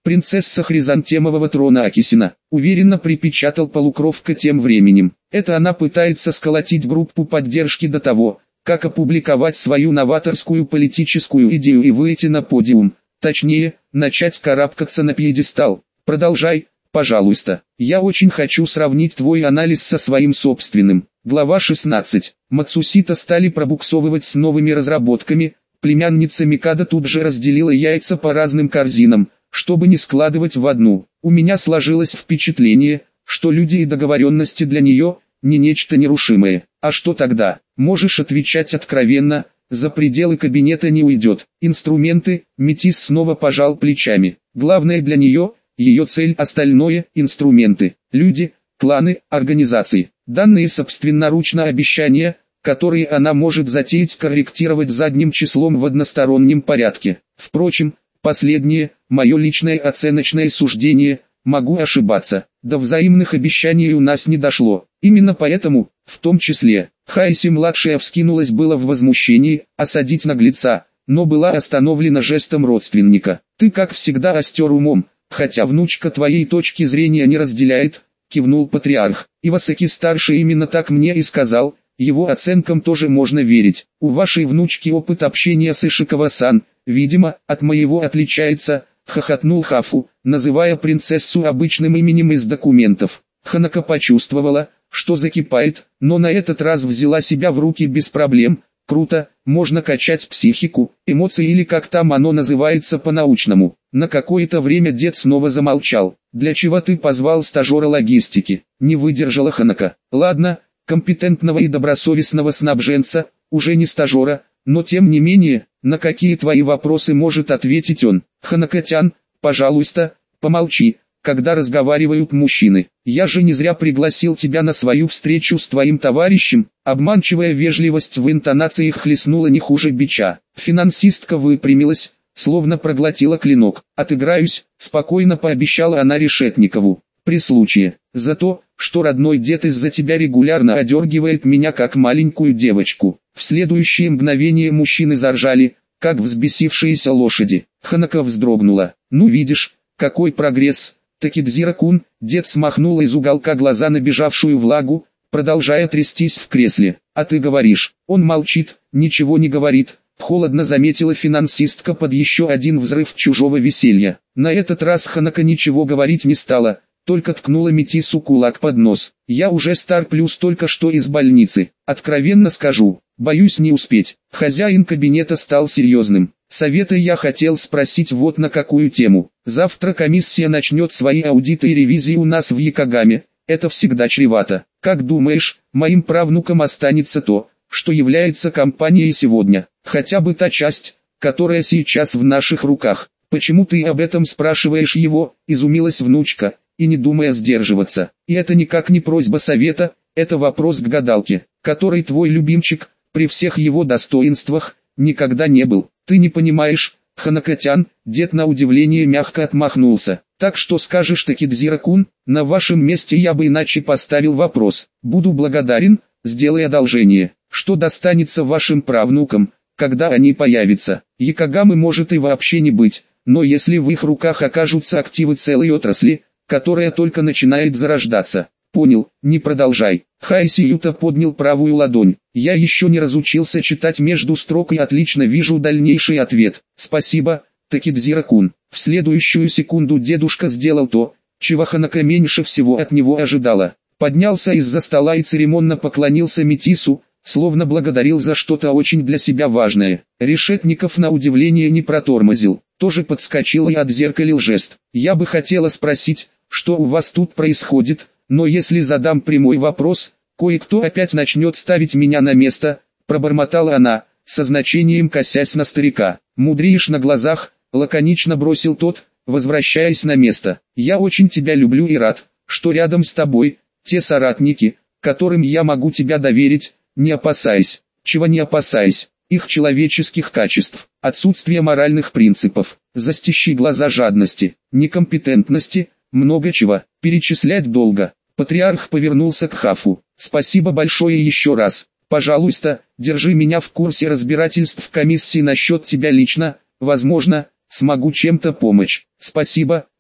принцесса хризантемового трона Акисина, уверенно припечатал полукровка тем временем. Это она пытается сколотить группу поддержки до того, как опубликовать свою новаторскую политическую идею и выйти на подиум, точнее, начать карабкаться на пьедестал. Продолжай, пожалуйста. Я очень хочу сравнить твой анализ со своим собственным. Глава 16. Мацусита стали пробуксовывать с новыми разработками. Племянница Микадо тут же разделила яйца по разным корзинам, чтобы не складывать в одну. У меня сложилось впечатление, что люди и договоренности для нее не нечто нерушимое. А что тогда? Можешь отвечать откровенно, за пределы кабинета не уйдет. Инструменты, Метис снова пожал плечами. Главное для нее, ее цель, остальное, инструменты, люди, кланы, организации. Данные собственноручно обещания, которые она может затеять корректировать задним числом в одностороннем порядке. Впрочем, последнее, мое личное оценочное суждение, могу ошибаться. До взаимных обещаний у нас не дошло. Именно поэтому, в том числе, Хайси-младшая вскинулась было в возмущении, осадить наглеца, но была остановлена жестом родственника. Ты как всегда остер умом, хотя внучка твоей точки зрения не разделяет, кивнул патриарх. Ивасаки-старший именно так мне и сказал, его оценкам тоже можно верить. У вашей внучки опыт общения с Ишикава-сан, видимо, от моего отличается, хохотнул Хафу, называя принцессу обычным именем из документов. Ханако почувствовала, что закипает, но на этот раз взяла себя в руки без проблем. Круто, можно качать психику, эмоции или как там оно называется по-научному. На какое-то время дед снова замолчал. Для чего ты позвал стажера логистики? Не выдержала Ханако. Ладно, компетентного и добросовестного снабженца, уже не стажера, но тем не менее, на какие твои вопросы может ответить он. Ханако-тян, пожалуйста, помолчи, когда разговаривают мужчины. Я же не зря пригласил тебя на свою встречу с твоим товарищем. Обманчивая вежливость в интонациях хлестнула не хуже бича. Финансистка выпрямилась, словно проглотила клинок. Отыграюсь, спокойно пообещала она Решетникову. При случае, за то, что родной дед из-за тебя регулярно одергивает меня как маленькую девочку. В следующее мгновение мужчины заржали, как взбесившиеся лошади. Ханако вздрогнула. Ну видишь, какой прогресс. Такидзира-кун, дед смахнул из уголка глаза набежавшую влагу, продолжая трястись в кресле. А ты говоришь, он молчит, ничего не говорит. Холодно заметила финансистка под еще один взрыв чужого веселья. На этот раз Ханако ничего говорить не стала, только ткнула Метису кулак под нос. Я уже стар плюс только что из больницы. Откровенно скажу, боюсь не успеть. Хозяин кабинета стал серьезным. Совета я хотел спросить вот на какую тему. Завтра комиссия начнет свои аудиты и ревизии у нас в Якогаме. Это всегда чревато. Как думаешь, моим правнукам останется то, что является компанией сегодня? Хотя бы та часть, которая сейчас в наших руках. Почему ты об этом спрашиваешь его? Изумилась внучка, и не думая сдерживаться. И это никак не просьба совета, это вопрос к гадалке, который твой любимчик, при всех его достоинствах, никогда не был. Ты не понимаешь, Ханако-тян, дед на удивление мягко отмахнулся. Так что скажешь Такидзира-кун, на вашем месте я бы иначе поставил вопрос. Буду благодарен, сделай одолжение. Что достанется вашим правнукам, когда они появятся? Якогамы может и вообще не быть, но если в их руках окажутся активы целой отрасли, которая только начинает зарождаться. Понял, не продолжай. Хайси Юта поднял правую ладонь. Я еще не разучился читать между строк и отлично вижу дальнейший ответ. Спасибо, Такидзира-кун. В следующую секунду дедушка сделал то, чего Ханако меньше всего от него ожидала. Поднялся из-за стола и церемонно поклонился Метису, словно благодарил за что-то очень для себя важное. Решетников на удивление не протормозил, тоже подскочил и отзеркалил жест. Я бы хотела спросить, что у вас тут происходит, но если задам прямой вопрос, кое-кто опять начнет ставить меня на место, пробормотала она, со значением косясь на старика. Мудреешь на глазах, лаконично бросил тот, возвращаясь на место. Я очень тебя люблю и рад, что рядом с тобой, те соратники, которым я могу тебя доверить, не опасаясь. Чего не опасаясь? Их человеческих качеств, отсутствия моральных принципов, застищи глаза жадности, некомпетентности, много чего, перечислять долго. Патриарх повернулся к Хафу. Спасибо большое еще раз. Пожалуйста, держи меня в курсе разбирательств комиссии насчет тебя лично, возможно, смогу чем-то помочь. Спасибо,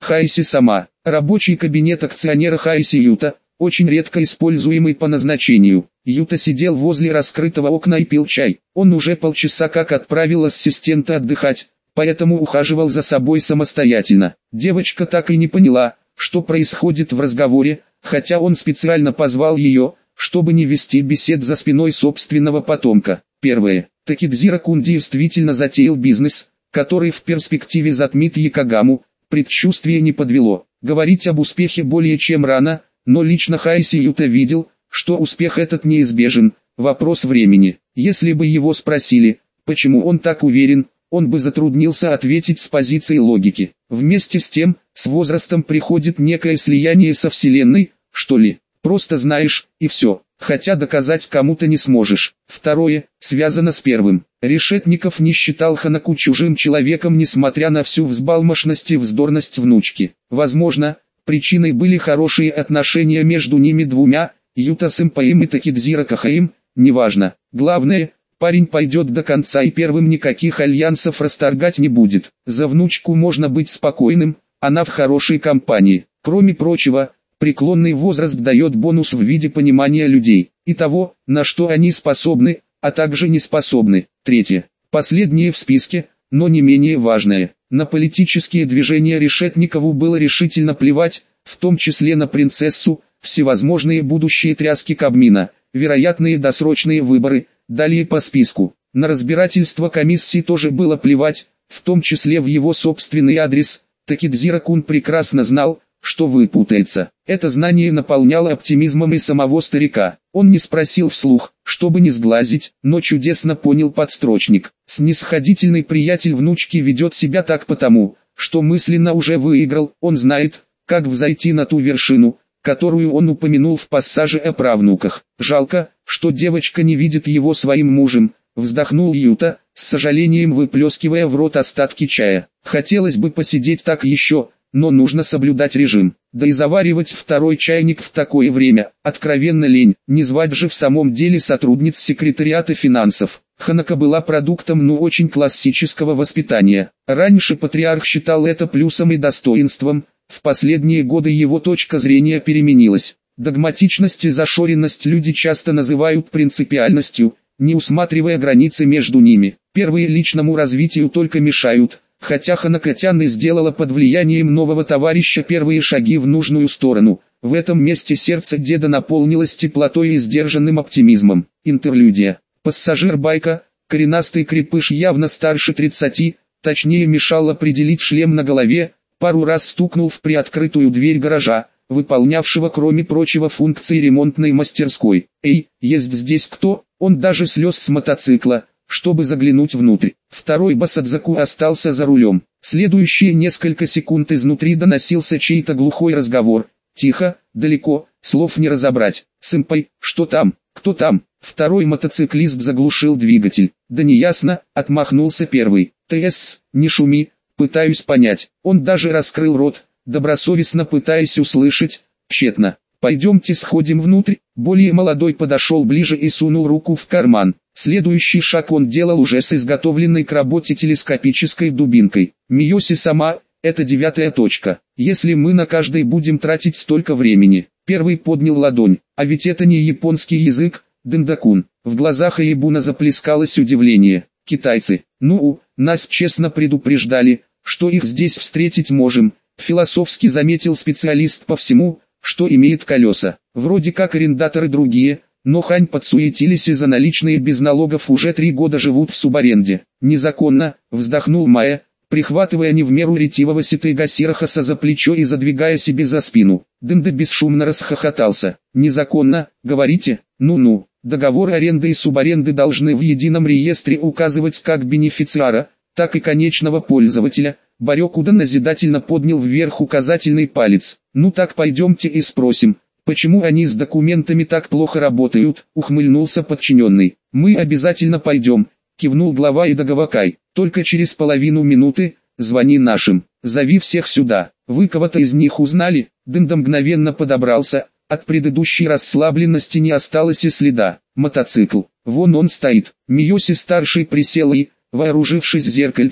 Хайси сама. Рабочий кабинет акционера Хайси Юта, очень редко используемый по назначению. Юта сидел возле раскрытого окна и пил чай. Он уже полчаса как отправил ассистента отдыхать, поэтому ухаживал за собой самостоятельно. Девочка так и не поняла, что происходит в разговоре, хотя он специально позвал ее, чтобы не вести бесед за спиной собственного потомка. Первое. Такидзира-кун действительно затеял бизнес, который в перспективе затмит Якогаму. Предчувствие не подвело. Говорить об успехе более чем рано, но лично Хайси Юта видел, что успех этот неизбежен, вопрос времени. Если бы его спросили, почему он так уверен, он бы затруднился ответить с позиции логики. Вместе с тем, с возрастом приходит некое слияние со Вселенной, что ли. Просто знаешь, и все, хотя доказать кому-то не сможешь. Второе, связано с первым. Решетников не считал Ханаку чужим человеком, несмотря на всю взбалмошность и вздорность внучки. Возможно, причиной были хорошие отношения между ними двумя, Юта-сэмпаем и Такидзира-кахаем, неважно. Главное, парень пойдет до конца и первым никаких альянсов расторгать не будет. За внучку можно быть спокойным, она в хорошей компании. Кроме прочего, преклонный возраст дает бонус в виде понимания людей и того, на что они способны, а также не способны. Третье. Последнее в списке, но не менее важное. На политические движения Решетникову было решительно плевать, в том числе на принцессу, всевозможные будущие тряски Кабмина, вероятные досрочные выборы, далее по списку. На разбирательство комиссии тоже было плевать, в том числе в его собственный адрес. Такидзира-кун прекрасно знал, что выпутается. Это знание наполняло оптимизмом и самого старика. Он не спросил вслух, чтобы не сглазить, но чудесно понял подстрочник. Снисходительный приятель внучки ведет себя так потому, что мысленно уже выиграл. Он знает, как взойти на ту вершину, которую он упомянул в пассаже о правнуках. Жалко, что девочка не видит его своим мужем, вздохнул Юта, с сожалением выплескивая в рот остатки чая. Хотелось бы посидеть так еще, но нужно соблюдать режим. Да и заваривать второй чайник в такое время, откровенно лень, не звать же в самом деле сотрудниц секретариата финансов. Ханака была продуктом очень классического воспитания. Раньше патриарх считал это плюсом и достоинством, в последние годы его точка зрения переменилась. Догматичность и зашоренность люди часто называют принципиальностью, не усматривая границы между ними. Первые личному развитию только мешают. Хотя Ханака-тян и сделала под влиянием нового товарища первые шаги в нужную сторону, в этом месте сердце деда наполнилось теплотой и сдержанным оптимизмом. Интерлюдия. Пассажир байка, коренастый крепыш явно старше 30, точнее мешал определить шлем на голове, пару раз стукнул в приоткрытую дверь гаража, выполнявшего кроме прочего функции ремонтной мастерской. «Эй, есть здесь кто?» Он даже слез с мотоцикла, чтобы заглянуть внутрь. Второй Басадзаку остался за рулем. Следующие несколько секунд изнутри доносился чей-то глухой разговор. Тихо, далеко, слов не разобрать. «Сэмпай, что там? Кто там?» Второй мотоциклист заглушил двигатель. «Да неясно», отмахнулся первый. «ТС, не шуми, пытаюсь понять». Он даже раскрыл рот, добросовестно пытаясь услышать, тщетно. «Пойдемте сходим внутрь». Более молодой подошел ближе и сунул руку в карман. Следующий шаг он делал уже с изготовленной к работе телескопической дубинкой. «Миоси сама, это 9-я точка. Если мы на каждой будем тратить столько времени». Первый поднял ладонь. «А ведь это не японский язык, Дендакун». В глазах Аибуна заплескалось удивление. «Китайцы. Нас честно предупреждали, что их здесь встретить можем», философски заметил специалист по всему, что имеет колеса. Вроде как арендаторы другие, но Хань подсуетились и за наличные без налогов уже 3 года живут в субаренде. «Незаконно», вздохнул Майя, прихватывая не в меру ретивого Ситыга Сирахаса за плечо и задвигая себе за спину. Дэнда бесшумно расхохотался. «Незаконно, говорите? Ну-ну, договор аренды и субаренды должны в едином реестре указывать как бенефициара, так и конечного пользователя». Барёкуда назидательно поднял вверх указательный палец. «Ну так пойдемте и спросим, почему они с документами так плохо работают», ухмыльнулся подчиненный. «Мы обязательно пойдем», кивнул глава Идагавакай. «Только через половину минуты, звони нашим, зови всех сюда». «Вы кого-то из них узнали?» Дэнда мгновенно подобрался, от предыдущей расслабленности не осталось и следа. «Мотоцикл, вон он стоит». Миоси-старший присел и, вооружившись зеркальцем,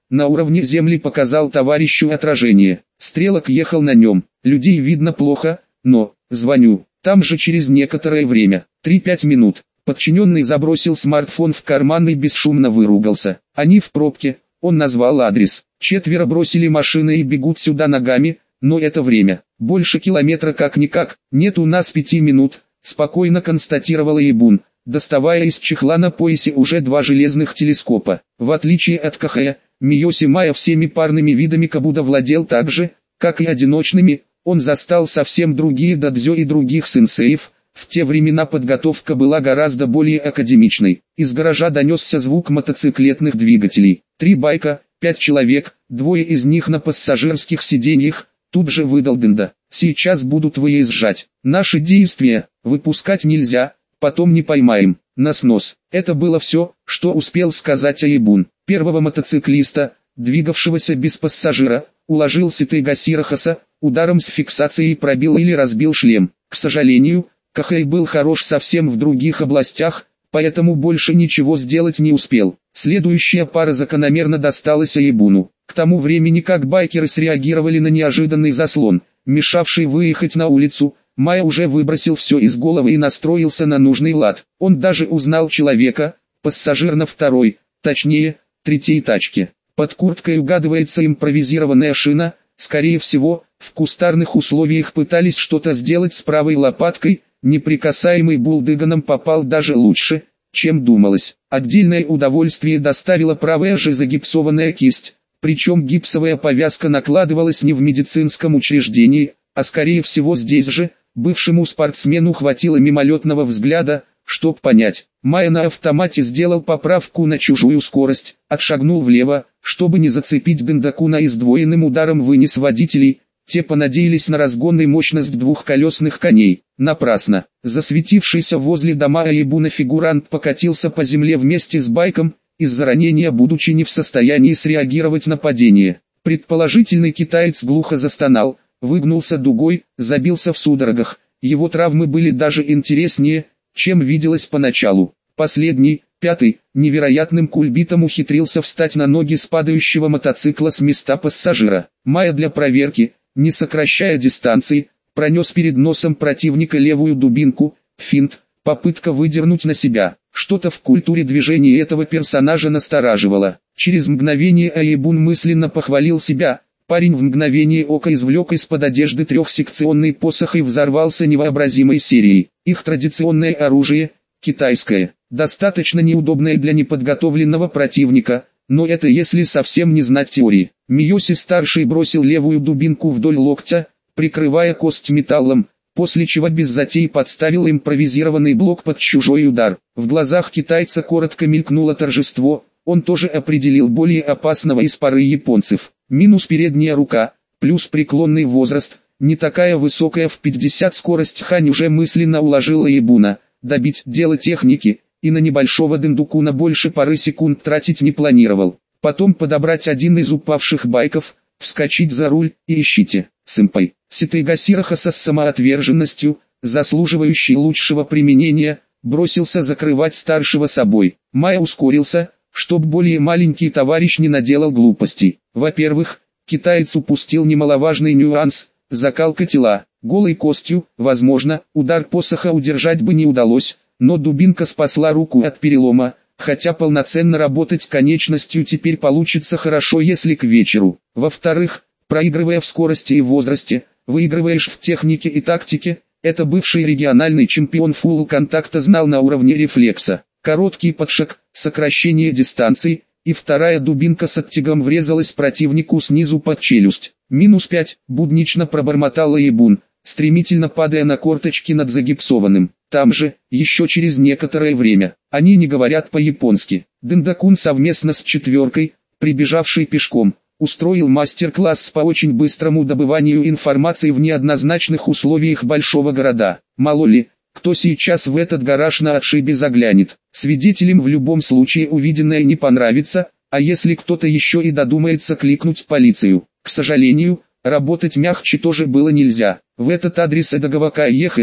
На уровне земли показал товарищу отражение. Стрелок ехал на нем. Людей видно плохо, но... Звоню. Там же через некоторое время. 3-5 минут. Подчиненный забросил смартфон в карман и бесшумно выругался. Они в пробке. Он назвал адрес. 4 бросили машины и бегут сюда ногами, но это время. Больше километра как-никак. Нет у нас 5 минут, спокойно констатировал Ебун, доставая из чехла на поясе уже 2 железных телескопа. В отличие от Кахая, Миоси Майя всеми парными видами кабуда владел так же, как и одиночными. Он застал совсем другие дадзё и других сенсеев. В те времена подготовка была гораздо более академичной. Из гаража донесся звук мотоциклетных двигателей. 3 байка, 5 человек, 2 из них на пассажирских сиденьях. Тут же выдал Дында. Сейчас будут выезжать. Наши действия выпускать нельзя, потом не поймаем. На снос. Это было все, что успел сказать Аебун. Первого мотоциклиста, двигавшегося без пассажира, уложил Ситейга Сирахаса, ударом с фиксацией пробил или разбил шлем. К сожалению, Кахэй был хорош совсем в других областях, поэтому больше ничего сделать не успел. Следующая пара закономерно досталась Аебуну. К тому времени, как байкеры среагировали на неожиданный заслон, мешавший выехать на улицу, Майя уже выбросил все из головы и настроился на нужный лад. Он даже узнал человека, пассажир на второй, точнее, третьей тачке. Под курткой угадывается импровизированная шина, скорее всего, в кустарных условиях пытались что-то сделать с правой лопаткой, неприкасаемый булдыганом попал даже лучше, чем думалось. Отдельное удовольствие доставила правая же загипсованная кисть, причем гипсовая повязка накладывалась не в медицинском учреждении, а скорее всего здесь же. Бывшему спортсмену хватило мимолетного взгляда, чтоб понять. Майя на автомате сделал поправку на чужую скорость, отшагнул влево, чтобы не зацепить Дендакуна и сдвоенным ударом вынес водителей. Те понадеялись на разгон и мощность двухколесных коней. Напрасно. Засветившийся возле дома Аебуна фигурант покатился по земле вместе с байком, из-за ранения будучи не в состоянии среагировать на падение. Предположительный китаец глухо застонал, выгнулся дугой, забился в судорогах. Его травмы были даже интереснее, чем виделось поначалу. Последний, 5-й, невероятным кульбитом ухитрился встать на ноги с падающего мотоцикла с места пассажира. Майя для проверки, не сокращая дистанции, пронес перед носом противника левую дубинку, финт, попытка выдернуть на себя. Что-то в культуре движения этого персонажа настораживало. Через мгновение Аебун мысленно похвалил себя. Парень в мгновение ока извлек из-под одежды трехсекционный посох и взорвался невообразимой серией. Их традиционное оружие, китайское, достаточно неудобное для неподготовленного противника, но это если совсем не знать теории. Миоси-старший бросил левую дубинку вдоль локтя, прикрывая кость металлом, после чего без затей подставил импровизированный блок под чужой удар. В глазах китайца коротко мелькнуло торжество, он тоже определил более опасного из пары японцев. Минус передняя рука, плюс преклонный возраст, не такая высокая в 50 скорость Хань уже мысленно уложила Аебуна. Добить дело техники, и на небольшого Дендукуна больше пары секунд тратить не планировал. Потом подобрать один из упавших байков, вскочить за руль и ищите. Сэмпай, Ситейга Сирахаса с самоотверженностью, заслуживающий лучшего применения, бросился закрывать старшего собой. Майя ускорился, чтоб более маленький товарищ не наделал глупостей. Во-первых, китаец упустил немаловажный нюанс – закалка тела. Голой костью, возможно, удар посоха удержать бы не удалось, но дубинка спасла руку от перелома, хотя полноценно работать конечностью теперь получится хорошо, если к вечеру. Во-вторых, проигрывая в скорости и возрасте, выигрываешь в технике и тактике. Это бывший региональный чемпион фулл-контакта знал на уровне рефлекса. Короткий подшаг, сокращение дистанции, и вторая дубинка с оттягом врезалась противнику снизу под челюсть. -5, буднично пробормотал Аебун, стремительно падая на корточки над загипсованным. Там же, еще через некоторое время, они не говорят по-японски. Дендакун совместно с четверкой, прибежавшей пешком, устроил мастер-класс по очень быстрому добыванию информации в неоднозначных условиях большого города. Мало ли, кто сейчас в этот гараж на отшибе заглянет. Свидетелям в любом случае увиденное не понравится, а если кто-то еще и додумается кликнуть полицию. К сожалению, работать мягче тоже было нельзя. В этот адрес Эдагавака ехали,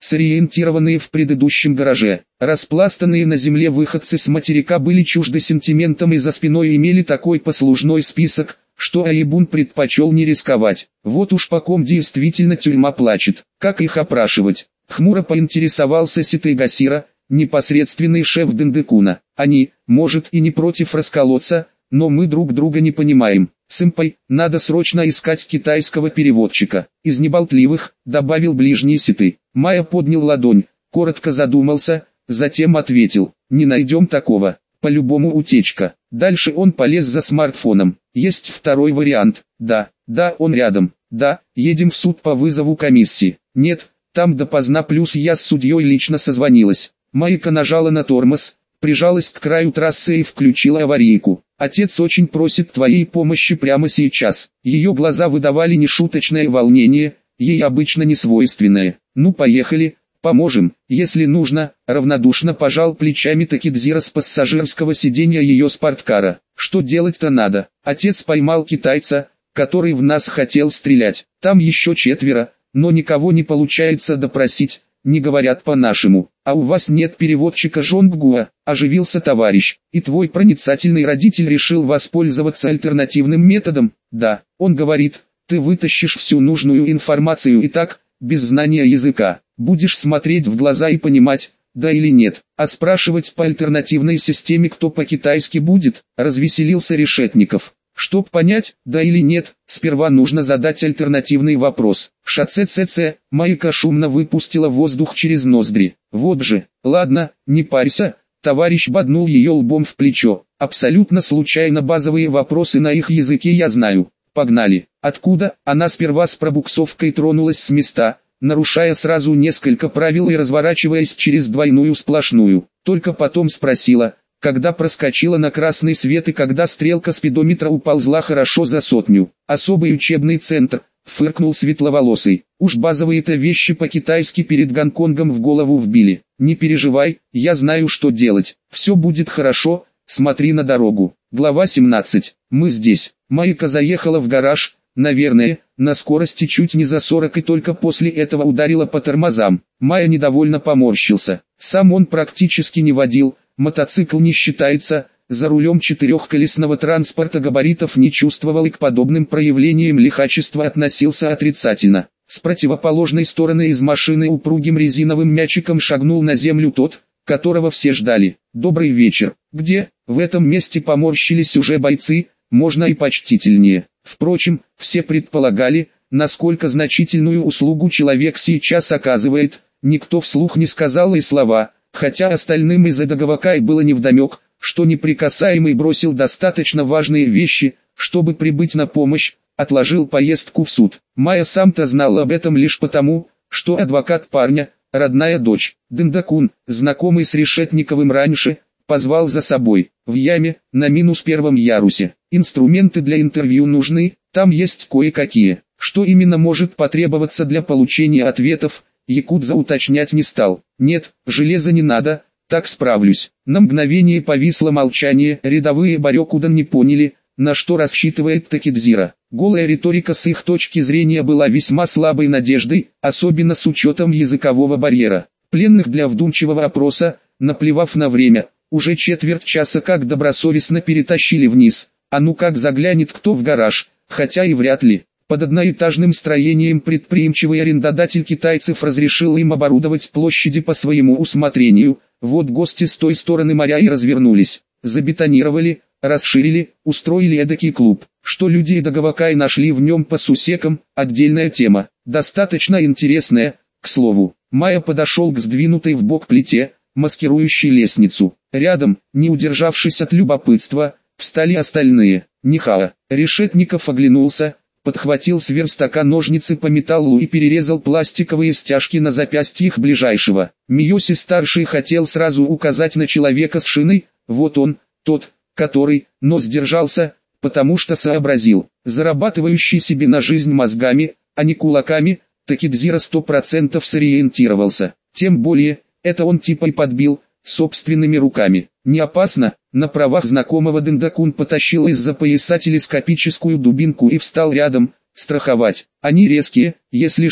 сориентированные в предыдущем гараже. Распластанные на земле выходцы с материка были чужды сентиментам и за спиной имели такой послужной список, что Аибун предпочел не рисковать. Вот уж по ком действительно тюрьма плачет. Как их опрашивать? Хмуро поинтересовался Ситай Гасира, непосредственный шеф Дендекуна. Они, может, и не против расколоться, но мы друг друга не понимаем. Сэмпай, надо срочно искать китайского переводчика. Из неболтливых, добавил ближний Ситай. Майя поднял ладонь, коротко задумался, затем ответил. Не найдем такого. По-любому утечка. Дальше он полез за смартфоном. Есть второй вариант. Да, он рядом. Да, едем в суд по вызову комиссии. Нет, там допоздна, плюс я с судьей лично созвонилась. Майка нажала на тормоз, прижалась к краю трассы и включила аварийку. Отец очень просит твоей помощи прямо сейчас. Ее глаза выдавали нешуточное волнение, ей обычно не свойственное. Ну поехали, поможем, если нужно, равнодушно пожал плечами Такидзира с пассажирского сиденья ее спорткара. Что делать-то надо? Отец поймал китайца, который в нас хотел стрелять. Там еще 4, но никого не получается допросить, не говорят по-нашему. А у вас нет переводчика Жонггуа, оживился товарищ. И твой проницательный родитель решил воспользоваться альтернативным методом? Да, он говорит, ты вытащишь всю нужную информацию и так, без знания языка, будешь смотреть в глаза и понимать, да или нет. А спрашивать по альтернативной системе кто по-китайски будет, развеселился Решетников. Чтоб понять, да или нет, сперва нужно задать альтернативный вопрос. Ша-ц-ц-ц, Майка шумно выпустила воздух через ноздри. Вот же, ладно, не парься, товарищ боднул ее лбом в плечо. Абсолютно случайно базовые вопросы на их языке я знаю. Погнали. Откуда? Она сперва с пробуксовкой тронулась с места, нарушая сразу несколько правил и разворачиваясь через двойную сплошную. Только потом спросила, когда проскочила на красный свет и когда стрелка спидометра уползла хорошо за 100. Особый учебный центр, фыркнул светловолосый. Уж базовые-то вещи по-китайски перед Гонконгом в голову вбили. Не переживай, я знаю, что делать. Все будет хорошо, смотри на дорогу. Глава 17. Мы здесь. Майка заехала в гараж, наверное, на скорости чуть не за 40 и только после этого ударила по тормозам. Майя недовольно поморщился. Сам он практически не водил. Мотоцикл не считается, за рулем четырехколесного транспорта габаритов не чувствовал и к подобным проявлениям лихачества относился отрицательно. С противоположной стороны из машины упругим резиновым мячиком шагнул на землю тот, которого все ждали. «Добрый вечер». «Где?» В этом месте поморщились уже бойцы, можно и почтительнее. Впрочем, все предполагали, насколько значительную услугу человек сейчас оказывает, никто вслух не сказал и слова. Хотя остальным из Эдагавакай было невдомек, что неприкасаемый бросил достаточно важные вещи, чтобы прибыть на помощь, отложил поездку в суд. Майя сам-то знал об этом лишь потому, что адвокат парня, родная дочь, Дендекун, знакомый с Решетниковым раньше, позвал за собой. В яме, на -1 ярусе. Инструменты для интервью нужны, там есть кое-какие. Что именно может потребоваться для получения ответов, якудза уточнять не стал. Нет, железа не надо, так справлюсь. На мгновение повисло молчание, рядовые Барёкудан не поняли, на что рассчитывает Такидзира. Голая риторика с их точки зрения была весьма слабой надеждой, особенно с учетом языкового барьера. Пленных для вдумчивого опроса, наплевав на время, уже четверть часа как добросовестно перетащили вниз. А ну как заглянет кто в гараж, хотя и вряд ли. Под одноэтажным строением предприимчивый арендодатель китайцев разрешил им оборудовать площади по своему усмотрению. Вот гости с той стороны моря и развернулись. Забетонировали, расширили, устроили эдакий клуб. Что люди и Дагавакай нашли в нем по сусекам, отдельная тема. Достаточно интересная, к слову. Майя подошел к сдвинутой в бок плите, маскирующей лестницу. Рядом, не удержавшись от любопытства, встали остальные. Нихао. Решетников оглянулся, подхватил с верстака ножницы по металлу и перерезал пластиковые стяжки на запястьях ближайшего. Миоси-старший хотел сразу указать на человека с шиной, вот он, тот, который, но сдержался, потому что сообразил, зарабатывающий себе на жизнь мозгами, а не кулаками, Такидзира 100% сориентировался. Тем более, это он типа и подбил, собственными руками. Не опасно, на правах знакомого Дендекун потащил из-за пояса телескопическую дубинку и встал рядом, страховать. Они резкие, если что.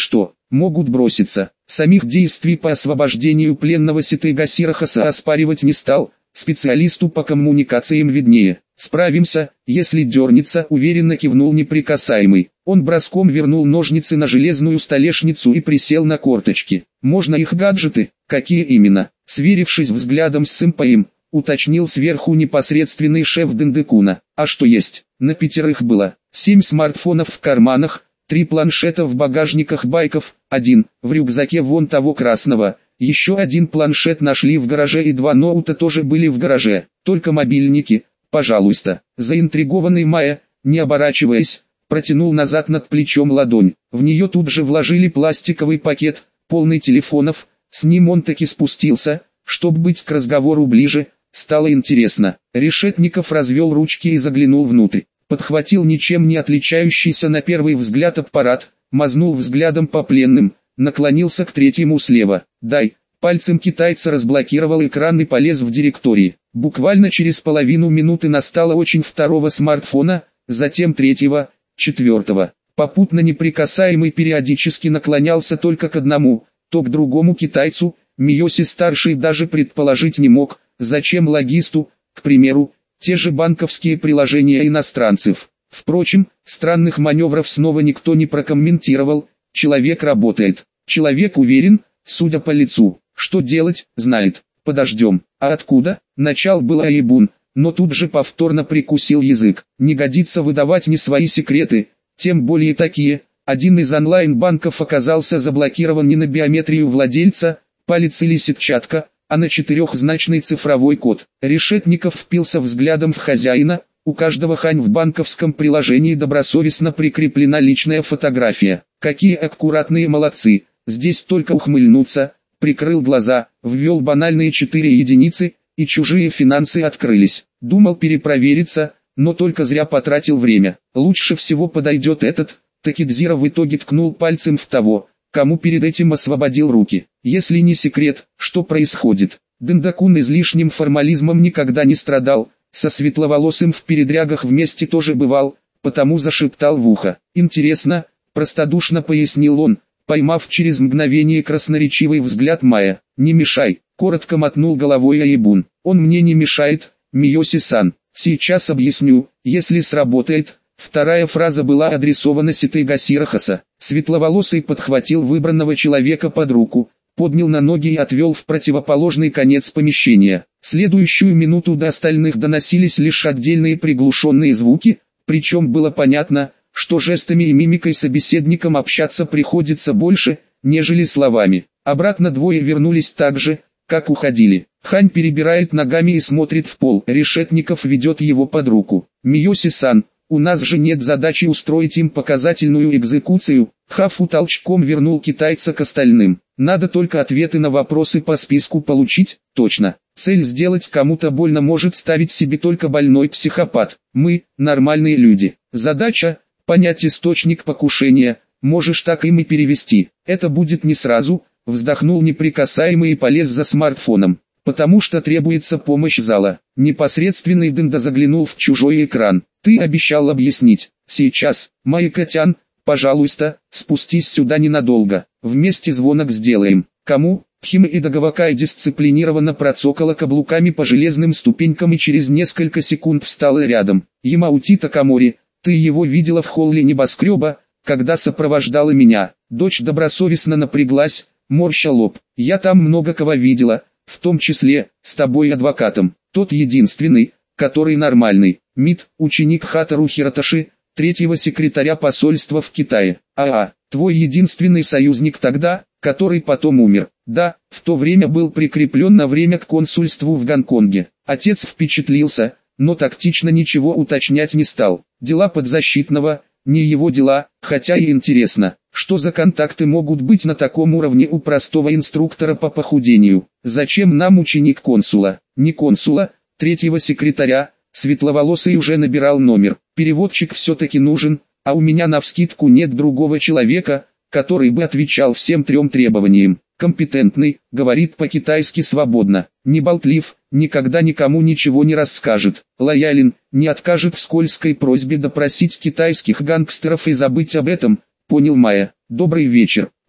могут броситься. Самих действий по освобождению пленного Ситыга Сирахаса оспаривать не стал, специалисту по коммуникациям виднее. «Справимся, если дернется», — уверенно кивнул неприкасаемый. Он броском вернул ножницы на железную столешницу и присел на корточки. «Можно их гаджеты?» «Какие именно?» Сверившись взглядом с сэмпаем, уточнил сверху непосредственный шеф Дендекуна. «А что есть?» На 5 было. 7 смартфонов в карманах, 3 планшета в багажниках байков, 1 в рюкзаке вон того красного. Еще 1 планшет нашли в гараже и 2 ноута тоже были в гараже. Только мобильники, пожалуйста. Заинтригованный Майя, не оборачиваясь, протянул назад над плечом ладонь. В нее тут же вложили пластиковый пакет, полный телефонов. С ним он таки спустился, чтобы быть к разговору ближе. Стало интересно. Решетников развел ручки и заглянул внутрь. Подхватил ничем не отличающийся на первый взгляд аппарат, мазнул взглядом по пленным, наклонился к третьему слева. «Дай». Пальцем китайца разблокировал экран и полез в директории. Буквально через половину минуты настала очередь второго смартфона, затем третьего, четвертого. Попутно неприкасаемый периодически наклонялся только к одному, то к другому китайцу. Миоси-старший даже предположить не мог, зачем логисту, к примеру, те же банковские приложения иностранцев. Впрочем, странных маневров снова никто не прокомментировал. Человек работает. Человек уверен, судя по лицу. Что делать, знает. Подождем. А откуда? Начал был Аибун, но тут же повторно прикусил язык. Не годится выдавать не свои секреты, тем более такие. Один из онлайн-банков оказался заблокирован не на биометрию владельца, палец или сетчатка, а на 4-значный цифровой код. Решетников впился взглядом в хозяина. У каждого хань в банковском приложении добросовестно прикреплена личная фотография. Какие аккуратные молодцы, здесь только ухмыльнуться. Прикрыл глаза, ввел банальные 4 единицы, и чужие финансы открылись. Думал перепровериться, но только зря потратил время. Лучше всего подойдет этот. Такидзира в итоге ткнул пальцем в того, кому перед этим освободил руки. Если не секрет, что происходит? Дендекун излишним формализмом никогда не страдал, со светловолосым в передрягах вместе тоже бывал, потому зашептал в ухо. «Интересно», простодушно пояснил он, поймав через мгновение красноречивый взгляд Майя. «Не мешай», коротко мотнул головой Аибун. «Он мне не мешает, Миоси-сан. Сейчас объясню, если сработает». Вторая фраза была адресована Ситыга Сирахаса. Светловолосый подхватил выбранного человека под руку, поднял на ноги и отвел в противоположный конец помещения. Следующую минуту до остальных доносились лишь отдельные приглушенные звуки, причем было понятно, что жестами и мимикой собеседникам общаться приходится больше, нежели словами. Обратно двое вернулись так же, как уходили. Хань перебирает ногами и смотрит в пол. Решетников ведет его под руку. «Миоси-сан, у нас же нет задачи устроить им показательную экзекуцию». Хафу толчком вернул китайца к остальным. «Надо только ответы на вопросы по списку получить». «Точно. Цель сделать кому-то больно может ставить себе только больной психопат. Мы, нормальные люди. Задача — понять источник покушения, можешь так им и перевести. Это будет не сразу», вздохнул неприкасаемый и полез за смартфоном. «Потому что требуется помощь зала». Непосредственный Дэнда заглянул в чужой экран. «Ты обещал объяснить. Сейчас, Майка-тян, пожалуйста, спустись сюда ненадолго. Вместе звонок сделаем». «Кому?» Хима и Дагавакай дисциплинированно процокала каблуками по железным ступенькам и через несколько секунд встала рядом. «Ямаути Такамори, ты его видела в холле небоскреба, когда сопровождала меня?» Дочь добросовестно напряглась, морща лоб. «Я там много кого видела, в том числе, с тобой адвокатом. Тот единственный, который нормальный. МИД, ученик Хатару Хироташи, 3-го секретаря посольства в Китае. Твой единственный союзник тогда, который потом умер. Да, в то время был прикреплен на время к консульству в Гонконге. Отец впечатлился, но тактично ничего уточнять не стал. Дела подзащитного, не его дела, хотя и интересно, что за контакты могут быть на таком уровне у простого инструктора по похудению. Зачем нам ученик консула? Не консула, 3-го секретаря. Светловолосый уже набирал номер. Переводчик все-таки нужен, а у меня навскидку нет другого человека, который бы отвечал всем 3 требованиям. Компетентный, говорит по-китайски свободно, не болтлив, никогда никому ничего не расскажет. Лоялен, не откажет в скользкой просьбе допросить китайских гангстеров и забыть об этом. Понял Майя. Добрый вечер.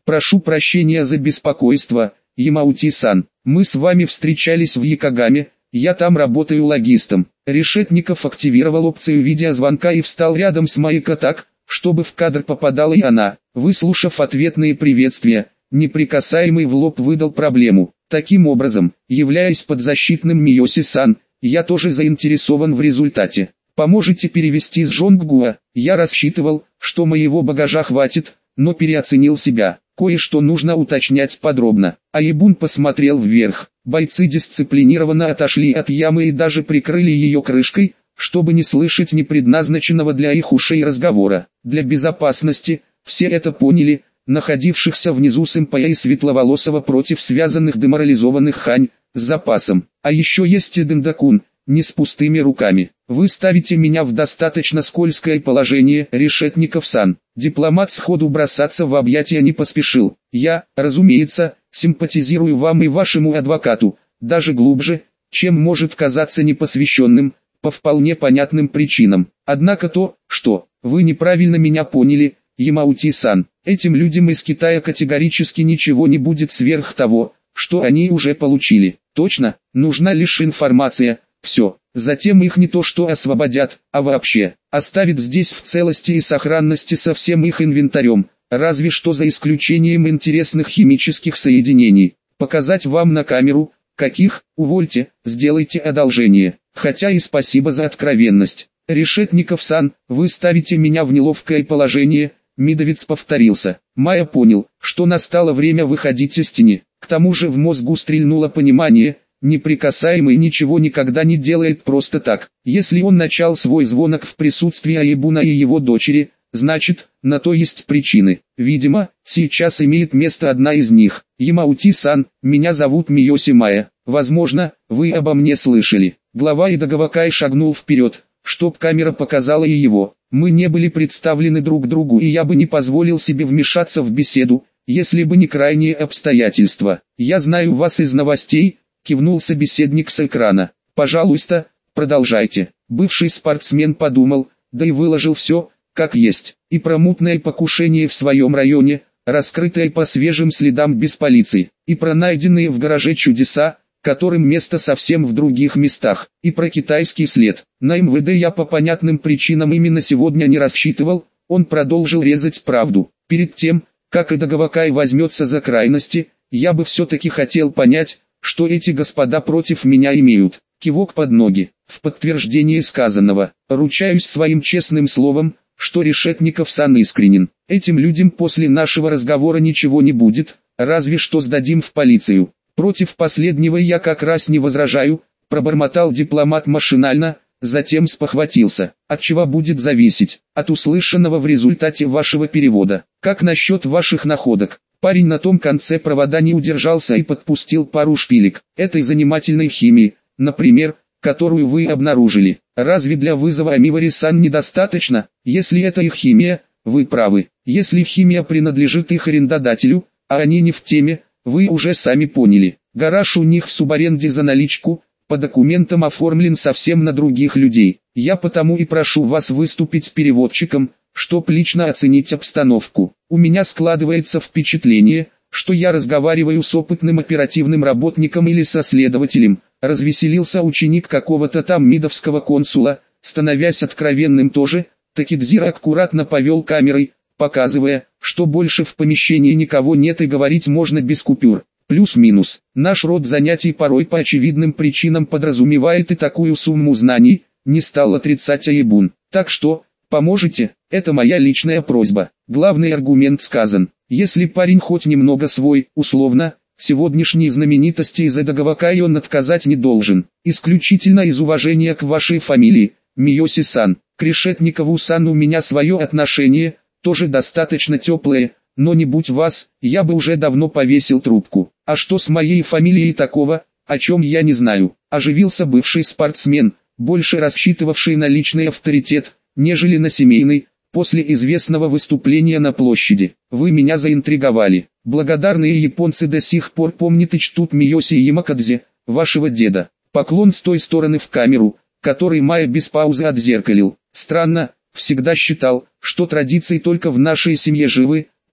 Прошу прощения за беспокойство, Ямаути-сан. Мы с вами встречались в Якогаме, я там работаю логистом. Решетников активировал опцию видеозвонка и встал рядом с Майко так, чтобы в кадр попадала и она. Выслушав ответные приветствия, неприкасаемый в лоб выдал проблему. Таким образом, являясь подзащитным Миоси-сан, я тоже заинтересован в результате. Поможете перевести с Жонггуа? Я рассчитывал, что моего багажа хватит, но переоценил себя. Кое-что нужно уточнять подробно. Аебун посмотрел вверх. Бойцы дисциплинированно отошли от ямы и даже прикрыли ее крышкой, чтобы не слышать непредназначенного для их ушей разговора. Для безопасности, все это поняли, находившихся внизу сэмпая и светловолосого против связанных деморализованных хань, с запасом. А еще есть и Дендакун, не с пустыми руками. Вы ставите меня в достаточно скользкое положение, Решетников-сан. Дипломат сходу бросаться в объятия не поспешил. Я, разумеется, симпатизирую вам и вашему адвокату, даже глубже, чем может казаться непосвященным, по вполне понятным причинам. Однако то, что вы неправильно меня поняли, Ямаути-сан, этим людям из Китая категорически ничего не будет сверх того, что они уже получили. Точно, нужна лишь информация, все. Затем их не то что освободят, а вообще оставят здесь в целости и сохранности со всем их инвентарем, разве что за исключением интересных химических соединений. Показать вам на камеру, каких, увольте, сделайте одолжение. Хотя и спасибо за откровенность. Решетников-сан, вы ставите меня в неловкое положение, Мидовец повторился. Майя понял, что настало время выходить из тени. К тому же в мозгу стрельнуло понимание, неприкасаемый ничего никогда не делает просто так. Если он начал свой звонок в присутствии Аебуна и его дочери, значит, на то есть причины. Видимо, сейчас имеет место одна из них. Ямаути-сан, меня зовут Миоси Майя. Возможно, вы обо мне слышали. Глава Идагавакай шагнул вперед, чтоб камера показала и его. Мы не были представлены друг другу, и я бы не позволил себе вмешаться в беседу, если бы не крайние обстоятельства. Я знаю вас из новостей, кивнул собеседник с экрана. Пожалуйста, продолжайте. Бывший спортсмен подумал, да и выложил все, как есть. И про мутное покушение в своем районе, раскрытое по свежим следам без полиции. И про найденные в гараже чудеса, которым место совсем в других местах. И про китайский след. На МВД я по понятным причинам именно сегодня не рассчитывал. Он продолжил резать правду. Перед тем, как Идагавакай возьмется за крайности, я бы все-таки хотел понять, что эти господа против меня имеют. Кивок под ноги. В подтверждение сказанного, ручаюсь своим честным словом, что Решетников-сан искренен. Этим людям после нашего разговора ничего не будет, разве что сдадим в полицию. Против последнего я как раз не возражаю, пробормотал дипломат машинально, затем спохватился. От чего будет зависеть? От услышанного в результате вашего перевода. Как насчет ваших находок? Парень на том конце провода не удержался и подпустил пару шпилек этой занимательной химии, например, которую вы обнаружили. Разве для вызова Амивари-сан недостаточно? Если это их химия, вы правы. Если химия принадлежит их арендодателю, а они не в теме, вы уже сами поняли. Гараж у них в субаренде за наличку, по документам оформлен совсем на других людей. Я потому и прошу вас выступить переводчиком, чтоб лично оценить обстановку. У меня складывается впечатление, что я разговариваю с опытным оперативным работником или со следователем. Развеселился ученик какого-то там мидовского консула, становясь откровенным тоже. Такидзира аккуратно повел камерой, показывая, что больше в помещении никого нет и говорить можно без купюр. Плюс-минус. Наш род занятий порой по очевидным причинам подразумевает и такую сумму знаний, не стал отрицать Аебун. Так что, поможете? Это моя личная просьба. Главный аргумент сказан. Если парень хоть немного свой, условно, сегодняшней знаменитости из Идагавакай он отказать не должен. Исключительно из уважения к вашей фамилии, Миоси-сан. К Решетникову-сан у меня свое отношение, тоже достаточно теплое, но не будь вас, я бы уже давно повесил трубку. А что с моей фамилией такого, о чем я не знаю? Оживился бывший спортсмен, больше рассчитывавший на личный авторитет, нежели на семейный, после известного выступления на площади. Вы меня заинтриговали. Благодарные японцы до сих пор помнят и чтут Миоси Ямакадзе, вашего деда. Поклон с той стороны в камеру, который Майя без паузы отзеркалил. Странно, всегда считал, что традиции только в нашей семье живы,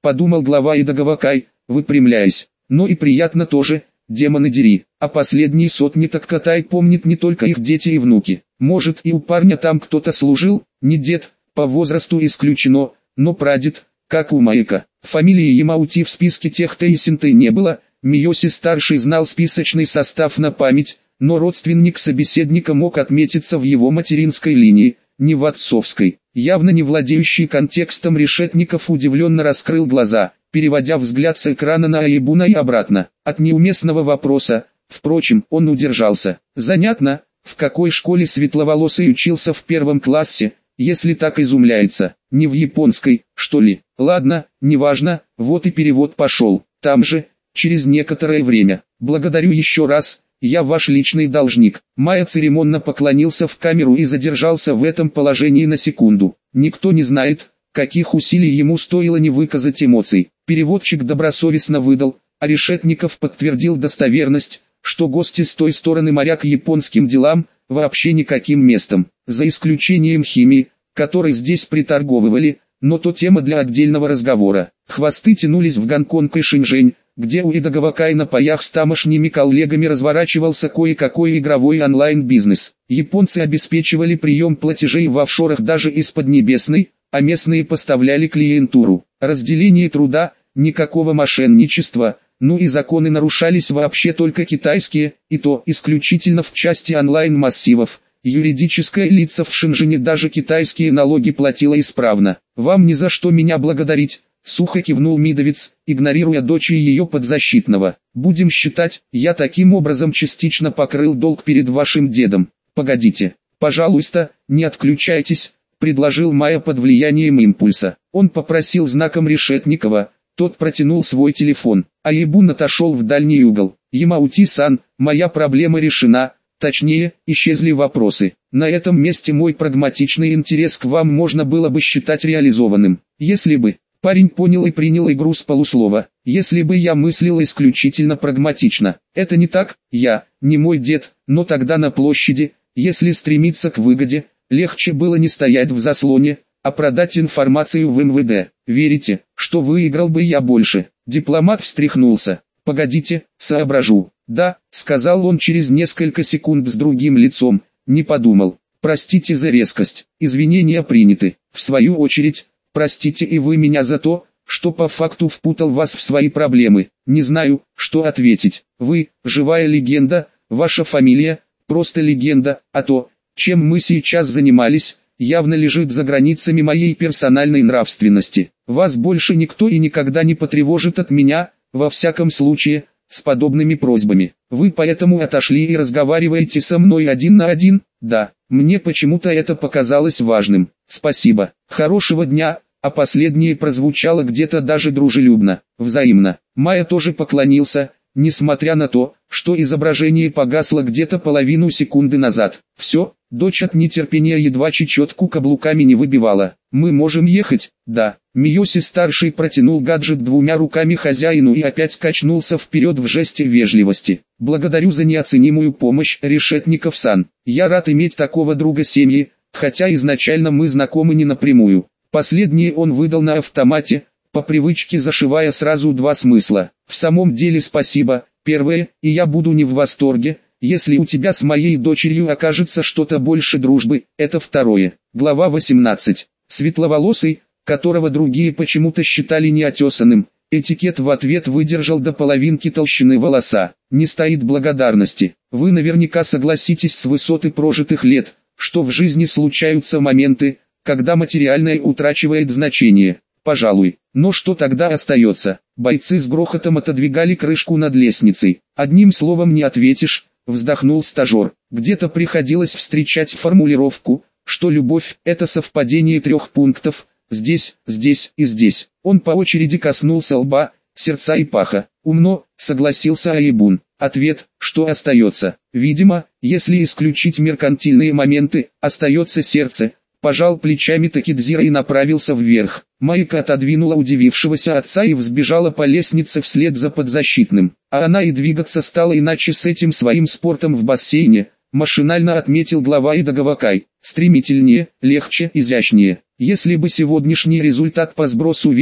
подумал глава Идагавакай, выпрямляясь. Но и приятно тоже, демоны дери. А последние сотни так Катай помнит не только их дети и внуки. Может, и у парня там кто-то служил, не дед, по возрасту исключено, но прадед, как у Майка. Фамилии Ямаути в списке тех Тейсинтой не было. Миоси-старший знал списочный состав на память, но родственник собеседника мог отметиться в его материнской линии, не в отцовской. Явно не владеющий контекстом Решетников удивленно раскрыл глаза, переводя взгляд с экрана на Аебуна и обратно. От неуместного вопроса, впрочем, он удержался. Занятно, в какой школе светловолосый учился в 1 классе, если так изумляется. Не в японской, что ли? Ладно, неважно, вот и перевод пошел. Там же, через некоторое время. Благодарю еще раз. Я ваш личный должник. Майя церемонно поклонился в камеру и задержался в этом положении на секунду. Никто не знает, каких усилий ему стоило не выказать эмоций. Переводчик добросовестно выдал, а Решетников подтвердил достоверность, что гости с той стороны моря к японским делам вообще никаким местом, за исключением химии, которой здесь приторговывали, но то тема для отдельного разговора. Хвосты тянулись в Гонконг и Шэньчжэнь, где у Идагавакай на паях с тамошними коллегами разворачивался кое-какой игровой онлайн-бизнес. Японцы обеспечивали прием платежей в офшорах даже из Поднебесной, а местные поставляли клиентуру. Разделение труда, никакого мошенничества, ну и законы нарушались вообще только китайские, и то исключительно в части онлайн-массивов. Юридическое лицо в Шэньчжэне даже китайские налоги платило исправно. «Вам ни за что меня благодарить», — сухо кивнул Мидовец, игнорируя дочь и ее подзащитного. «Будем считать, я таким образом частично покрыл долг перед вашим дедом. Погодите, пожалуйста, не отключайтесь», — предложил Майя под влиянием импульса. Он попросил знаком Решетникова, тот протянул свой телефон. Аебун отошел в дальний угол. «Ямаути-сан, моя проблема решена». Точнее, исчезли вопросы. На этом месте мой прагматичный интерес к вам можно было бы считать реализованным. Если бы, парень понял и принял игру с полуслова, если бы я мыслил исключительно прагматично. Это не так, я, не мой дед, но тогда на площади, если стремиться к выгоде, легче было не стоять в заслоне, а продать информацию в МВД. Верите, что выиграл бы я больше? Дипломат встряхнулся. Погодите, соображу. «Да», — сказал он через несколько секунд с другим лицом, не подумал. «Простите за резкость, извинения приняты. В свою очередь, простите и вы меня за то, что по факту впутал вас в свои проблемы. Не знаю, что ответить. Вы, живая легенда, ваша фамилия, просто легенда, а то, чем мы сейчас занимались, явно лежит за границами моей персональной нравственности. Вас больше никто и никогда не потревожит от меня, во всяком случае, с подобными просьбами. Вы поэтому отошли и разговариваете со мной один на один? Да, мне почему-то это показалось важным. Спасибо. Хорошего дня». А последнее прозвучало где-то даже дружелюбно. Взаимно. Майя тоже поклонился, несмотря на то, что изображение погасло где-то половину секунды назад. Все, дочь от нетерпения едва чечетку каблуками не выбивала. «Мы можем ехать?» «Да». Миоси-старший протянул гаджет двумя руками хозяину и опять качнулся вперед в жесте вежливости. «Благодарю за неоценимую помощь, Решетников-сан. Я рад иметь такого друга семьи, хотя изначально мы знакомы не напрямую». Последнее он выдал на автомате, по привычке зашивая сразу два смысла. «В самом деле спасибо, первое, и я буду не в восторге, если у тебя с моей дочерью окажется что-то больше дружбы, это второе». Глава 18. Светловолосый, которого другие почему-то считали неотесанным, этикет в ответ выдержал до половинки толщины волоса. «Не стоит благодарности. Вы наверняка согласитесь с высоты прожитых лет, что в жизни случаются моменты, когда материальное утрачивает значение. Пожалуй. Но что тогда остается?» Бойцы с грохотом отодвигали крышку над лестницей. «Одним словом не ответишь», вздохнул стажер. Где-то приходилось встречать формулировку, что любовь – это совпадение 3 пунктов, здесь, здесь и здесь. Он по очереди коснулся лба, сердца и паха. «Умно», согласился Аебун. Ответ, что остается. Видимо, если исключить меркантильные моменты, остается сердце. Пожал плечами Такидзира и направился вверх. Майка отодвинула удивившегося отца и взбежала по лестнице вслед за подзащитным. А она и двигаться стала иначе с этим своим спортом в бассейне, машинально отметил глава Идагавакай. Стремительнее, легче, изящнее. Если бы сегодняшний результат по сбросу веса,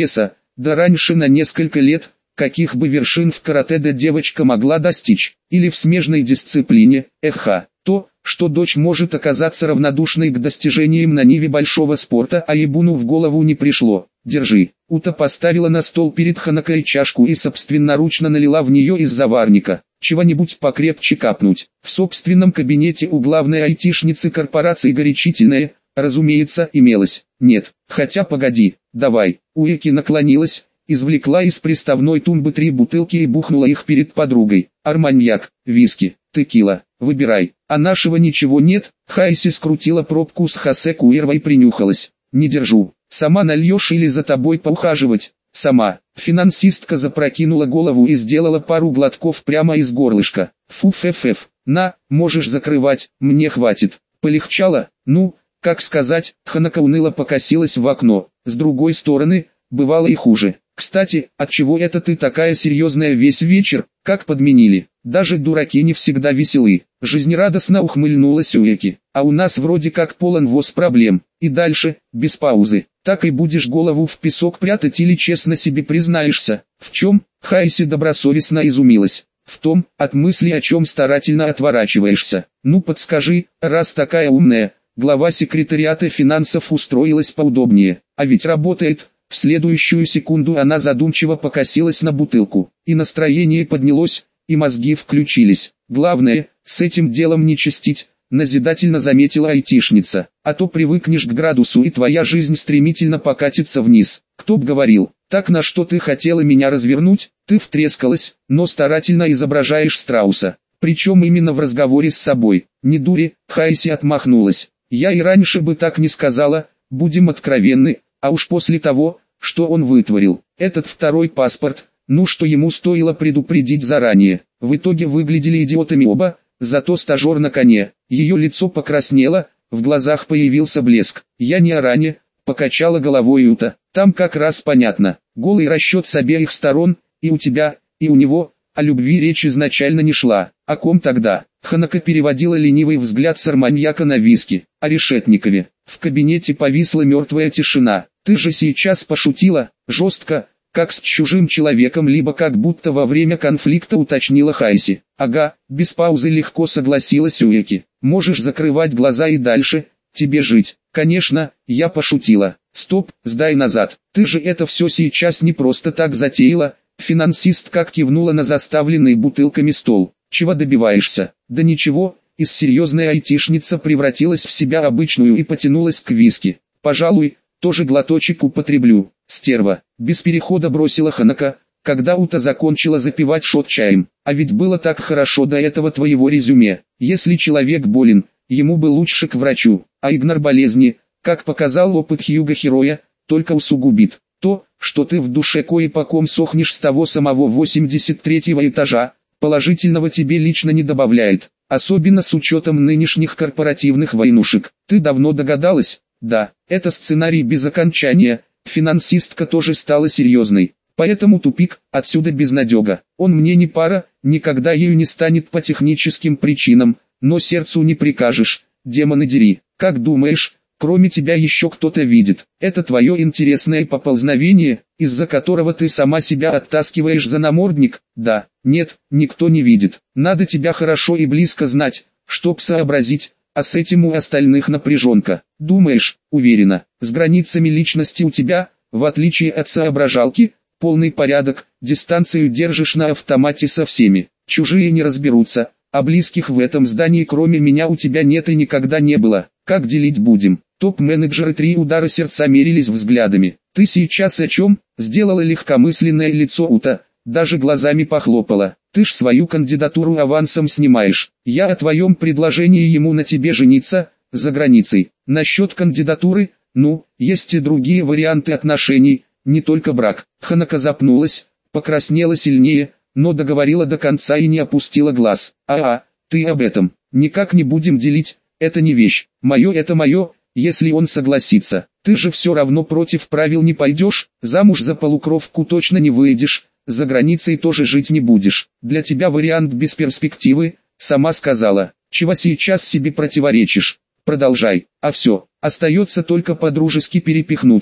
да раньше на несколько лет, каких бы вершин в каратэ девочка могла достичь, или в смежной дисциплине, то, что дочь может оказаться равнодушной к достижениям на ниве большого спорта, а Ибуну в голову не пришло. «Держи». Ута поставила на стол перед Ханакой чашку и собственноручно налила в нее из заварника. Чего-нибудь покрепче капнуть. В собственном кабинете у главной айтишницы корпорации горячительное, разумеется, имелось. Нет, хотя погоди, давай. Уэки наклонилась, извлекла из приставной тумбы 3 бутылки и бухнула их перед подругой. Арманьяк, виски, текила, выбирай. А нашего ничего нет. Хайси скрутила пробку с Хосе Куэрво и принюхалась. Не держу. Сама нальешь или за тобой поухаживать? Сама. Финансистка запрокинула голову и сделала пару глотков прямо из горлышка. Фу-фе-феф. На, можешь закрывать, мне хватит. Полегчало? Ну, как сказать, Ханака уныло покосилась в окно. С другой стороны, бывало и хуже. Кстати, отчего это ты такая серьезная весь вечер, как подменили? Даже дураки не всегда веселы. Жизнерадостно ухмыльнулась Уэки. А у нас вроде как полон воз проблем. И дальше, без паузы. Так и будешь голову в песок прятать или честно себе признаешься? В чем? Хайси добросовестно изумилась. В том, от мысли о чем старательно отворачиваешься. Ну подскажи, раз такая умная, глава секретариата финансов устроилась поудобнее. А ведь работает. В следующую секунду она задумчиво покосилась на бутылку. И настроение поднялось, и мозги включились. Главное, с этим делом не чистить, назидательно заметила айтишница. А то привыкнешь к градусу и твоя жизнь стремительно покатится вниз. Кто б говорил, так на что ты хотела меня развернуть? Ты втрескалась, но старательно изображаешь страуса. Причем именно в разговоре с собой. Не дури, Хайси отмахнулась. Я и раньше бы так не сказала, будем откровенны. А уж после того, что он вытворил, этот второй паспорт, ну что ему стоило предупредить заранее. В итоге выглядели идиотами оба, зато стажер на коне. Ее лицо покраснело, в глазах появился блеск. Я не о ране, покачала головой Юта. Там как раз понятно, голый расчет с обеих сторон, и у тебя, и у него, о любви речь изначально не шла. О ком тогда? Ханака переводила ленивый взгляд с арманьяка на виски. О Решетникове. В кабинете повисла мертвая тишина. Ты же сейчас пошутила, жестко, как с чужим человеком, либо как будто во время конфликта, уточнила Хайси. Ага, без паузы легко согласилась Уэки. Можешь закрывать глаза и дальше, тебе жить. Конечно, я пошутила. Стоп, сдай назад. Ты же это все сейчас не просто так затеяла. Финансистка кивнула на заставленный бутылками стол. Чего добиваешься? Да ничего. Из серьезной айтишница превратилась в себя обычную и потянулась к виски. Пожалуй, тоже глоточек употреблю. Стерва. Без перехода бросила Ханака, когда Ута закончила запивать шот чаем. А ведь было так хорошо до этого твоего резюме. Если человек болен, ему бы лучше к врачу. А игнор болезни, как показал опыт Хьюго Хероя, только усугубит. То, что ты в душе кое-по-ком сохнешь с того самого 83-го этажа, положительного тебе лично не добавляет. Особенно с учетом нынешних корпоративных войнушек. Ты давно догадалась? Да, это сценарий без окончания. Финансистка тоже стала серьезной. Поэтому тупик, отсюда безнадега. Он мне не пара, никогда ею не станет по техническим причинам, но сердцу не прикажешь. Демоны дери. Как думаешь, кроме тебя еще кто-то видит? Это твое интересное поползновение, из-за которого ты сама себя оттаскиваешь за намордник? Да, нет, никто не видит. Надо тебя хорошо и близко знать, чтоб сообразить, а с этим у остальных напряженка. Думаешь, уверена, с границами личности у тебя, в отличие от соображалки, полный порядок, дистанцию держишь на автомате со всеми. Чужие не разберутся, а близких в этом здании кроме меня у тебя нет и никогда не было. Как делить будем? Топ-менеджеры 3 удара сердца мерились взглядами. Ты сейчас о чем? Сделала легкомысленное лицо Ута, даже глазами похлопала. Ты ж свою кандидатуру авансом снимаешь. Я о твоем предложении ему на тебе жениться, за границей. Насчет кандидатуры, ну, есть и другие варианты отношений, не только брак. Ханака запнулась, покраснела сильнее, но договорила до конца и не опустила глаз. Ты об этом. Никак не будем делить, это не вещь. Мое это мое, если он согласится. Ты же все равно против правил не пойдешь, замуж за полукровку точно не выйдешь. За границей тоже жить не будешь. Для тебя вариант без перспективы, сама сказала. Чего сейчас себе противоречишь? Продолжай. А все, остается только по-дружески перепихнуться,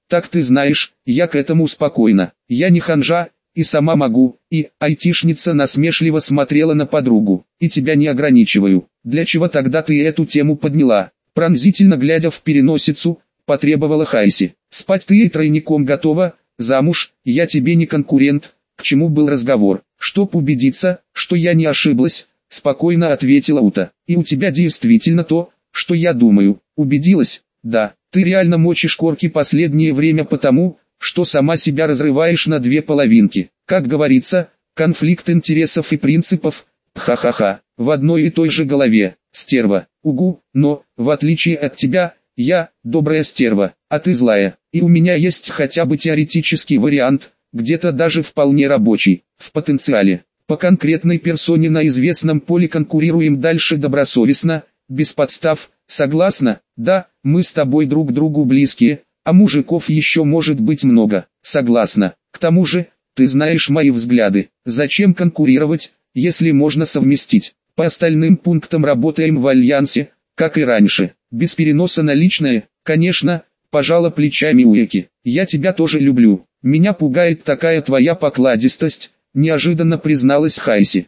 Так ты знаешь, я к этому спокойно. Я не ханжа, и сама могу, и айтишница насмешливо смотрела на подругу. И тебя не ограничиваю. Для чего тогда ты эту тему подняла? Пронзительно глядя в переносицу, потребовала Хайси. Спать ты и тройником готова, замуж, я тебе не конкурент. К чему был разговор? Чтоб убедиться, что я не ошиблась, спокойно ответила Ута. И у тебя действительно то, что я думаю. Убедилась? Да, ты реально мочишь корки последнее время потому, что сама себя разрываешь на две половинки. Как говорится, конфликт интересов и принципов, ха-ха-ха, в одной и той же голове, стерва, угу, но, в отличие от тебя, я, добрая стерва, а ты злая, и у меня есть хотя бы теоретический вариант, где-то даже вполне рабочий, в потенциале. По конкретной персоне на известном поле конкурируем дальше добросовестно, без подстав, согласна? Да, мы с тобой друг другу близкие, а мужиков еще может быть много, согласна. К тому же, ты знаешь мои взгляды, зачем конкурировать, если можно совместить. По остальным пунктам работаем в альянсе, как и раньше, без переноса на личное, конечно, пожала плечами Уэки. Я тебя тоже люблю, меня пугает такая твоя покладистость, неожиданно призналась Хайси.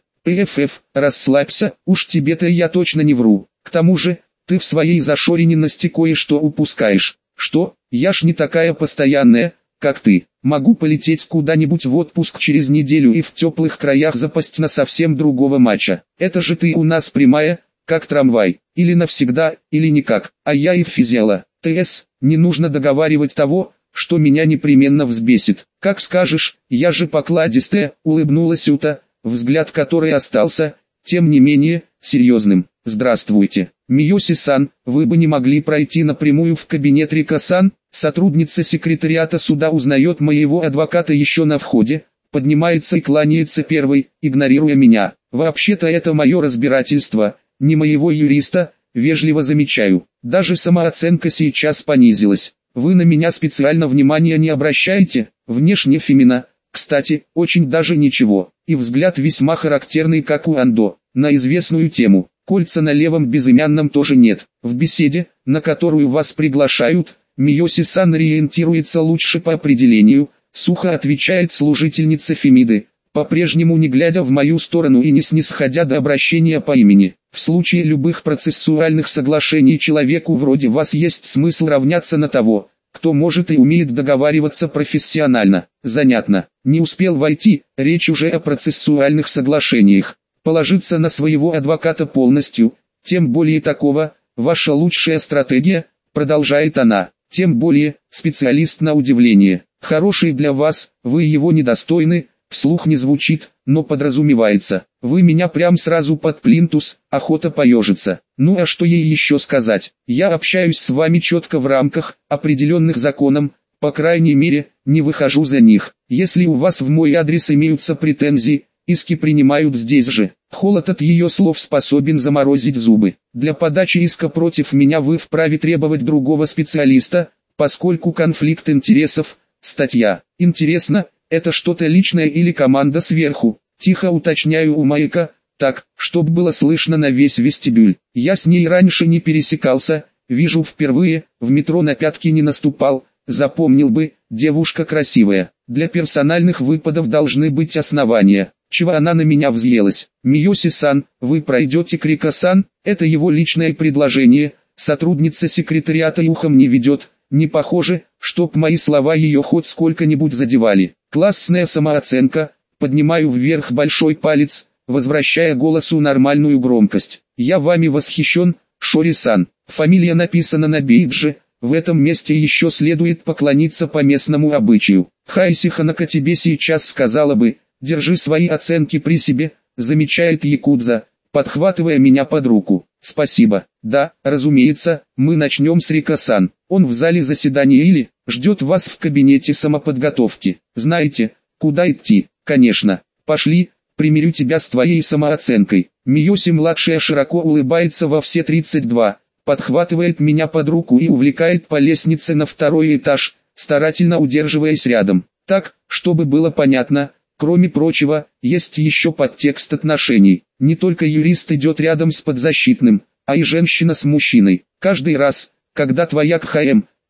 Расслабься, уж тебе-то я точно не вру. К тому же, ты в своей зашоренности кое-что упускаешь. Что, я ж не такая постоянная, как ты. Могу полететь куда-нибудь в отпуск через неделю и в теплых краях запасть на совсем другого матча. Это же ты у нас прямая, как трамвай. Или навсегда, или никак. А я и физиала. ТС, не нужно договаривать того, что меня непременно взбесит. Как скажешь, я же покладистая, улыбнулась Ута, взгляд которой остался, тем не менее, серьезным. Здравствуйте, Миоси-сан, вы бы не могли пройти напрямую в кабинет Рика-сан? Сотрудница секретариата суда узнает моего адвоката еще на входе, поднимается и кланяется первой, игнорируя меня. Вообще-то это мое разбирательство, не моего юриста, вежливо замечаю. Даже самооценка сейчас понизилась. Вы на меня специально внимания не обращаете, внешне фемина, кстати, очень даже ничего. И взгляд весьма характерный, как у Андо, на известную тему. Кольца на левом безымянном тоже нет. В беседе, на которую вас приглашают, Миоси-сан ориентируется лучше по определению, сухо отвечает служительница Фемиды, по-прежнему не глядя в мою сторону и не снисходя до обращения по имени. В случае любых процессуальных соглашений человеку вроде вас есть смысл равняться на того, кто может и умеет договариваться профессионально. Занятно, не успел войти, речь уже о процессуальных соглашениях. Положиться на своего адвоката полностью, тем более такого, ваша лучшая стратегия, продолжает она, тем более, специалист на удивление, хороший для вас, вы его недостойны, вслух не звучит, но подразумевается, вы меня прям сразу под плинтус, охота поежиться. Ну а что ей еще сказать, я общаюсь с вами четко в рамках, определенных законом, по крайней мере, не выхожу за них, если у вас в мой адрес имеются претензии, иски принимают здесь же. Холод от ее слов способен заморозить зубы. Для подачи иска против меня вы вправе требовать другого специалиста, поскольку конфликт интересов, статья. Интересно, это что-то личное или команда сверху? Тихо уточняю у Майка, так, чтоб было слышно на весь вестибюль. Я с ней раньше не пересекался, вижу впервые, в метро на пятки не наступал, запомнил бы, девушка красивая. Для персональных выпадов должны быть основания. Чего она на меня взъелась? Миоси-сан, вы пройдете к Рика-сан? Это его личное предложение, сотрудница секретариата и ухом не ведет, не похоже, чтоб мои слова ее хоть сколько-нибудь задевали. Классная самооценка, поднимаю вверх большой палец, возвращая голосу нормальную громкость. Я вами восхищен, Шори-сан, фамилия написана на бейдже, в этом месте еще следует поклониться по местному обычаю. Хайси Ханака тебе сейчас сказала бы, держи свои оценки при себе, замечает якудза, подхватывая меня под руку. Спасибо. Да, разумеется, мы начнем с Рика-сан. Он в зале заседания или ждет вас в кабинете самоподготовки. Знаете, куда идти? Конечно. Пошли, примирю тебя с твоей самооценкой. Миоси-младшая широко улыбается во все 32, подхватывает меня под руку и увлекает по лестнице на второй этаж, старательно удерживаясь рядом. Так, чтобы было понятно, кроме прочего, есть еще подтекст отношений. Не только юрист идет рядом с подзащитным, а и женщина с мужчиной. Каждый раз, когда твоя КХМ,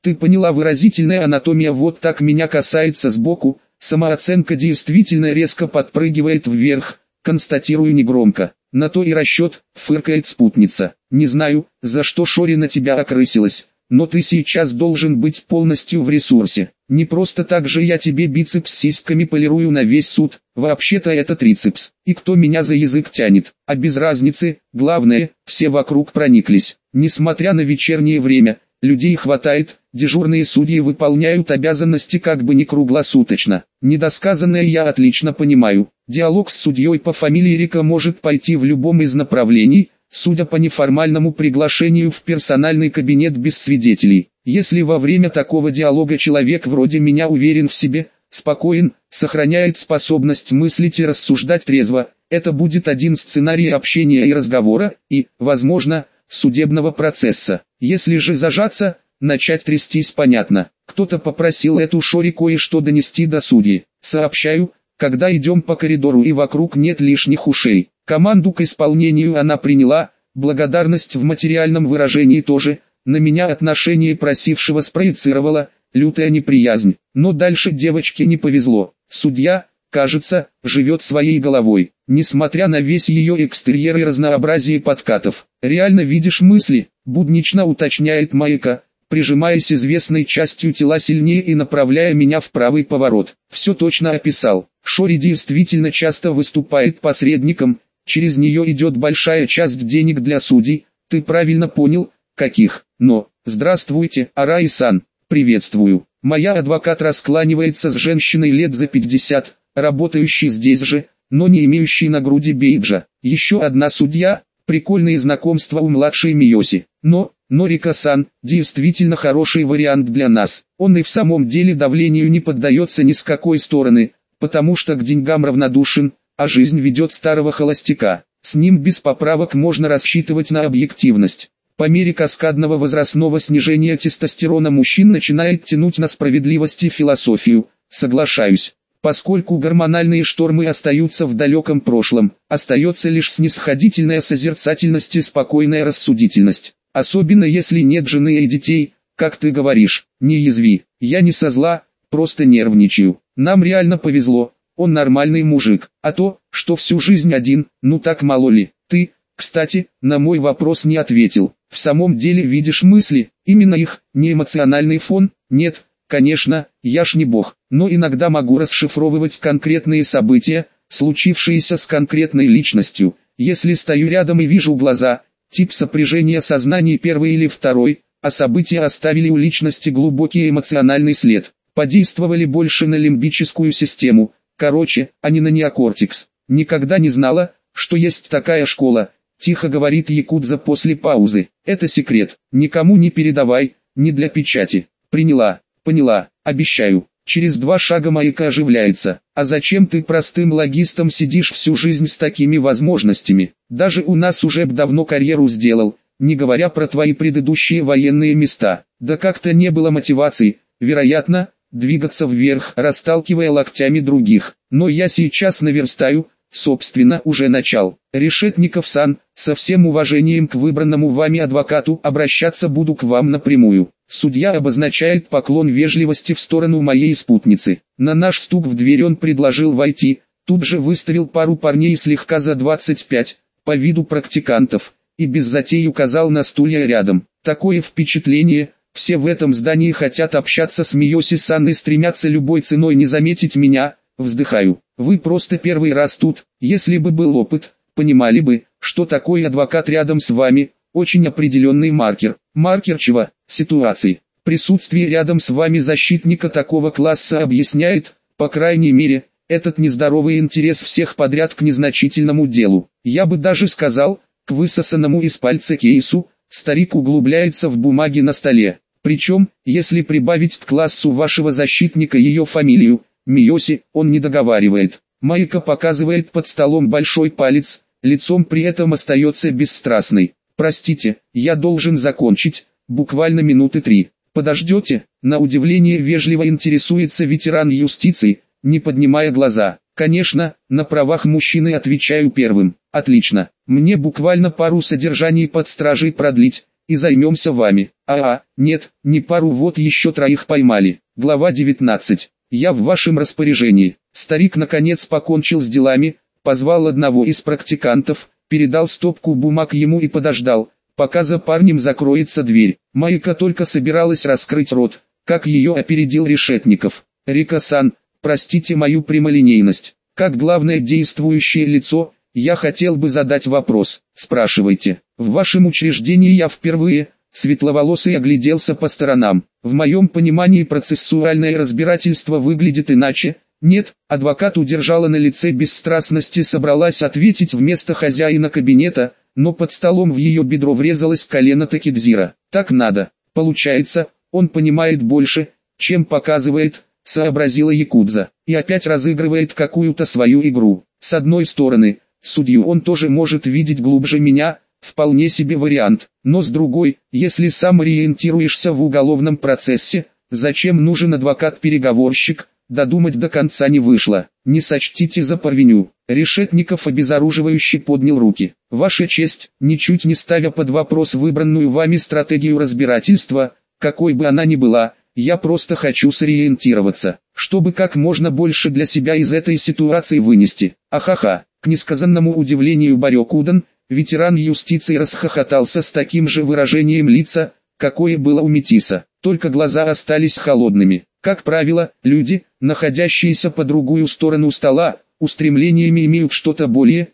Ты поняла, выразительная анатомия вот так меня касается сбоку, самооценка действительно резко подпрыгивает вверх, констатирую негромко. На то и расчет, фыркает спутница. Не знаю, за что Шори на тебя окрысилась, но ты сейчас должен быть полностью в ресурсе. Не просто так же я тебе бицепс сиськами полирую на весь суд, вообще-то это трицепс. И кто меня за язык тянет? А без разницы, главное, все вокруг прониклись. Несмотря на вечернее время, людей хватает, дежурные судьи выполняют обязанности как бы не круглосуточно. Недосказанное я отлично понимаю. Диалог с судьей по фамилии Рика может пойти в любом из направлений, судя по неформальному приглашению в персональный кабинет без свидетелей. Если во время такого диалога человек вроде меня уверен в себе, спокоен, сохраняет способность мыслить и рассуждать трезво, это будет один сценарий общения и разговора, и, возможно, судебного процесса. Если же зажаться, начать трястись, понятно. Кто-то попросил эту Шори кое-что донести до судьи. Сообщаю, когда идем по коридору и вокруг нет лишних ушей. Команду к исполнению она приняла, благодарность в материальном выражении тоже, на меня отношение просившего спроецировала, лютая неприязнь. Но дальше девочке не повезло. Судья, кажется, живет своей головой, несмотря на весь ее экстерьер и разнообразие подкатов. «Реально видишь мысли?» – буднично уточняет Майка, прижимаясь известной частью тела сильнее и направляя меня в правый поворот. Все точно описал. Шори действительно часто выступает посредником, через нее идет большая часть денег для судей, ты правильно понял, каких. Но, здравствуйте, Арай-сан, приветствую. Моя адвокат раскланивается с женщиной лет за 50, работающей здесь же, но не имеющей на груди бейджа. Еще одна судья, прикольные знакомства у младшей Миоси. Но Рика-сан, действительно хороший вариант для нас. Он и в самом деле давлению не поддается ни с какой стороны, потому что к деньгам равнодушен, а жизнь ведет старого холостяка. С ним без поправок можно рассчитывать на объективность. По мере каскадного возрастного снижения тестостерона мужчин начинает тянуть на справедливость и философию, соглашаюсь. Поскольку гормональные штормы остаются в далеком прошлом, остается лишь снисходительная созерцательность и спокойная рассудительность. Особенно если нет жены и детей, как ты говоришь, не язви. Я не со зла, просто нервничаю. Нам реально повезло, он нормальный мужик. А то, что всю жизнь один, ну так мало ли. Ты, кстати, на мой вопрос не ответил. В самом деле видишь мысли, именно их, не эмоциональный фон? Нет, конечно, я ж не бог, но иногда могу расшифровывать конкретные события, случившиеся с конкретной личностью. Если стою рядом и вижу глаза, тип сопряжения сознаний первый или второй, а события оставили у личности глубокий эмоциональный след. Подействовали больше на лимбическую систему, короче, а не на неокортекс. Никогда не знала, что есть такая школа, тихо говорит якудза после паузы. Это секрет, никому не передавай, не для печати. Приняла, поняла, обещаю. Через 2 шага Майка оживляется. А зачем ты простым логистом сидишь всю жизнь с такими возможностями? Даже у нас уже давно карьеру сделал, не говоря про твои предыдущие военные места. Да как-то не было мотивации, вероятно, двигаться вверх, расталкивая локтями других. Но я сейчас наверстаю, собственно уже начал. Решетников-сан, со всем уважением к выбранному вами адвокату обращаться буду к вам напрямую. Судья обозначает поклон вежливости в сторону моей спутницы. На наш стук в дверь он предложил войти, тут же выставил пару парней слегка за 25, по виду практикантов, и без затей указал на стулья рядом. Такое впечатление, все в этом здании хотят общаться с Миоси-сан и стремятся любой ценой не заметить меня, вздыхаю. Вы просто первый раз тут, если бы был опыт, понимали бы, что такой адвокат рядом с вами, очень определенный маркер. Маркер чего? Ситуации. Присутствие рядом с вами защитника такого класса объясняет, по крайней мере, этот нездоровый интерес всех подряд к незначительному делу. Я бы даже сказал, к высосанному из пальца кейсу, старик углубляется в бумаги на столе. Причем, если прибавить к классу вашего защитника ее фамилию, Миоси, он не договаривает. Майка показывает под столом большой палец, лицом при этом остается бесстрастной. Простите, я должен закончить, буквально минуты 3. Подождете? На удивление вежливо интересуется ветеран юстиции, не поднимая глаза. Конечно, на правах мужчины отвечаю первым. Отлично. Мне буквально пару содержаний под стражей продлить, и займемся вами. Нет, не пару, вот еще 3 поймали. Глава 19. Я в вашем распоряжении. Старик наконец покончил с делами, позвал одного из практикантов, передал стопку бумаг ему и подождал, пока за парнем закроется дверь. Майка только собиралась раскрыть рот, как ее опередил Решетников. «Рика-сан, простите мою прямолинейность. Как главное действующее лицо, я хотел бы задать вопрос. Спрашивайте. В вашем учреждении я впервые...» Светловолосый огляделся по сторонам. «В моем понимании процессуальное разбирательство выглядит иначе». «Нет», адвокат удержала на лице бесстрастность и собралась ответить вместо хозяина кабинета, но под столом в ее бедро врезалось колено Такидзира. «Так надо. Получается, он понимает больше, чем показывает», сообразила якудза, и опять разыгрывает какую-то свою игру. С одной стороны, судью он тоже может видеть глубже меня, вполне себе вариант, но с другой, если сам ориентируешься в уголовном процессе, зачем нужен адвокат-переговорщик? Додумать до конца не вышло. Не сочтите за провиню. Решетников обезоруживающе поднял руки. Ваша честь, ничуть не ставя под вопрос выбранную вами стратегию разбирательства, какой бы она ни была, я просто хочу сориентироваться, чтобы как можно больше для себя из этой ситуации вынести. Ахаха. К несказанному удивлению Барёкудан, ветеран юстиции, расхохотался с таким же выражением лица, какое было у Метиса, только глаза остались холодными. Как правило, люди, находящиеся по другую сторону стола, устремлениями имеют что-то более,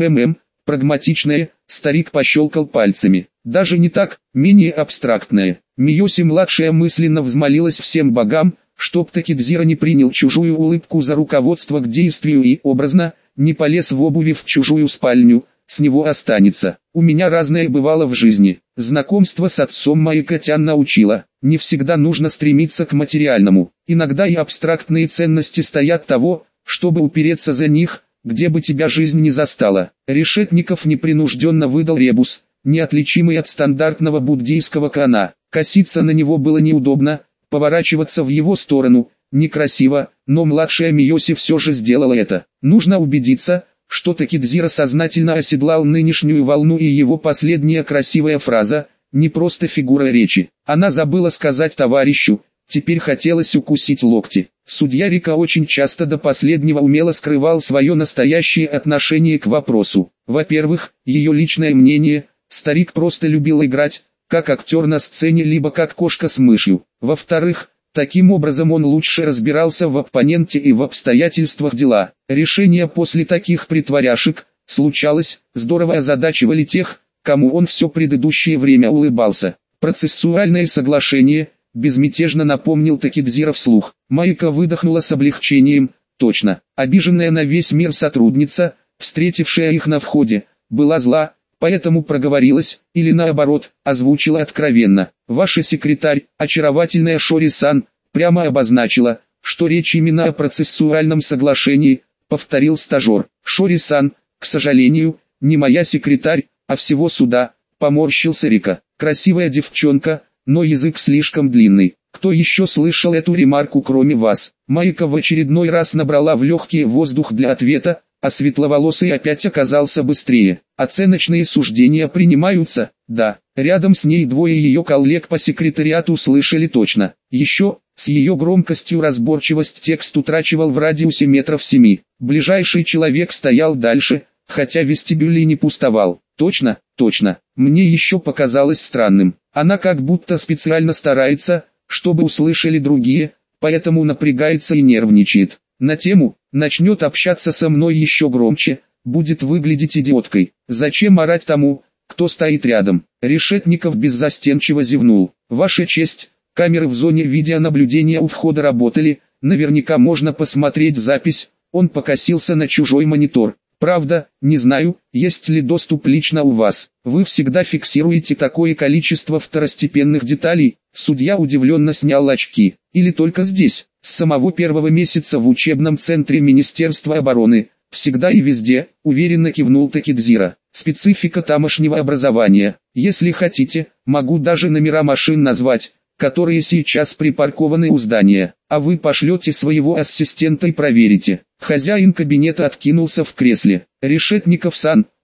прагматичное, старик пощелкал пальцами. Даже не так, менее абстрактное. Миоси-младшая мысленно взмолилась всем богам, чтоб Такидзира не принял чужую улыбку за руководство к действию и, образно, не полез в обуви в чужую спальню, с него останется. У меня разное бывало в жизни. Знакомство с отцом Майка-тян научило. Не всегда нужно стремиться к материальному. Иногда и абстрактные ценности стоят того, чтобы упереться за них, где бы тебя жизнь не застала. Решетников непринужденно выдал ребус, неотличимый от стандартного буддийского кана. Коситься на него было неудобно, поворачиваться в его сторону некрасиво, но младшая Миоси все же сделала это. Нужно убедиться, что Такидзира сознательно оседлал нынешнюю волну, и его последняя красивая фраза не просто фигура речи. Она забыла сказать товарищу, теперь хотелось укусить локти. Судья Рика очень часто до последнего умело скрывал свое настоящее отношение к вопросу. Во-первых, ее личное мнение, старик просто любил играть, как актер на сцене, либо как кошка с мышью. Во-вторых, таким образом он лучше разбирался в оппоненте и в обстоятельствах дела. Решение после таких притворяшек, случалось, здорово озадачивали тех, кому он все предыдущее время улыбался. Процессуальное соглашение, безмятежно напомнил Такидзира вслух. Майка выдохнула с облегчением. Точно, обиженная на весь мир сотрудница, встретившая их на входе, была зла, поэтому проговорилась, или наоборот, озвучила откровенно. Ваша секретарь, очаровательная Шори-сан, прямо обозначила, что речь именно о процессуальном соглашении, повторил стажер. Шори-сан, к сожалению, не моя секретарь, а всего суда, поморщился Рика. Красивая девчонка, но язык слишком длинный. Кто еще слышал эту ремарку кроме вас? Майка в очередной раз набрала в легкие воздух для ответа, а светловолосый опять оказался быстрее. Оценочные суждения принимаются, да. Рядом с ней двое ее коллег по секретариату слышали точно. Еще, с ее громкостью разборчивость текст утрачивал в радиусе метров 7. Ближайший человек стоял дальше, хотя вестибюль и не пустовал. Точно, точно. Мне еще показалось странным. Она как будто специально старается, чтобы услышали другие, поэтому напрягается и нервничает. На тему, начнет общаться со мной еще громче, будет выглядеть идиоткой. Зачем орать тому, кто стоит рядом? Решетников беззастенчиво зевнул. Ваша честь, камеры в зоне видеонаблюдения у входа работали, наверняка можно посмотреть запись. Он покосился на чужой монитор. Правда, не знаю, есть ли доступ лично у вас. Вы всегда фиксируете такое количество второстепенных деталей. Судья удивленно снял очки. Или только здесь, с самого первого месяца в учебном центре Министерства обороны. Всегда и везде, уверенно кивнул Такидзира. Специфика тамошнего образования. Если хотите, могу даже номера машин назвать, которые сейчас припаркованы у здания, а вы пошлете своего ассистента и проверите. Хозяин кабинета откинулся в кресле. Решетников-сан,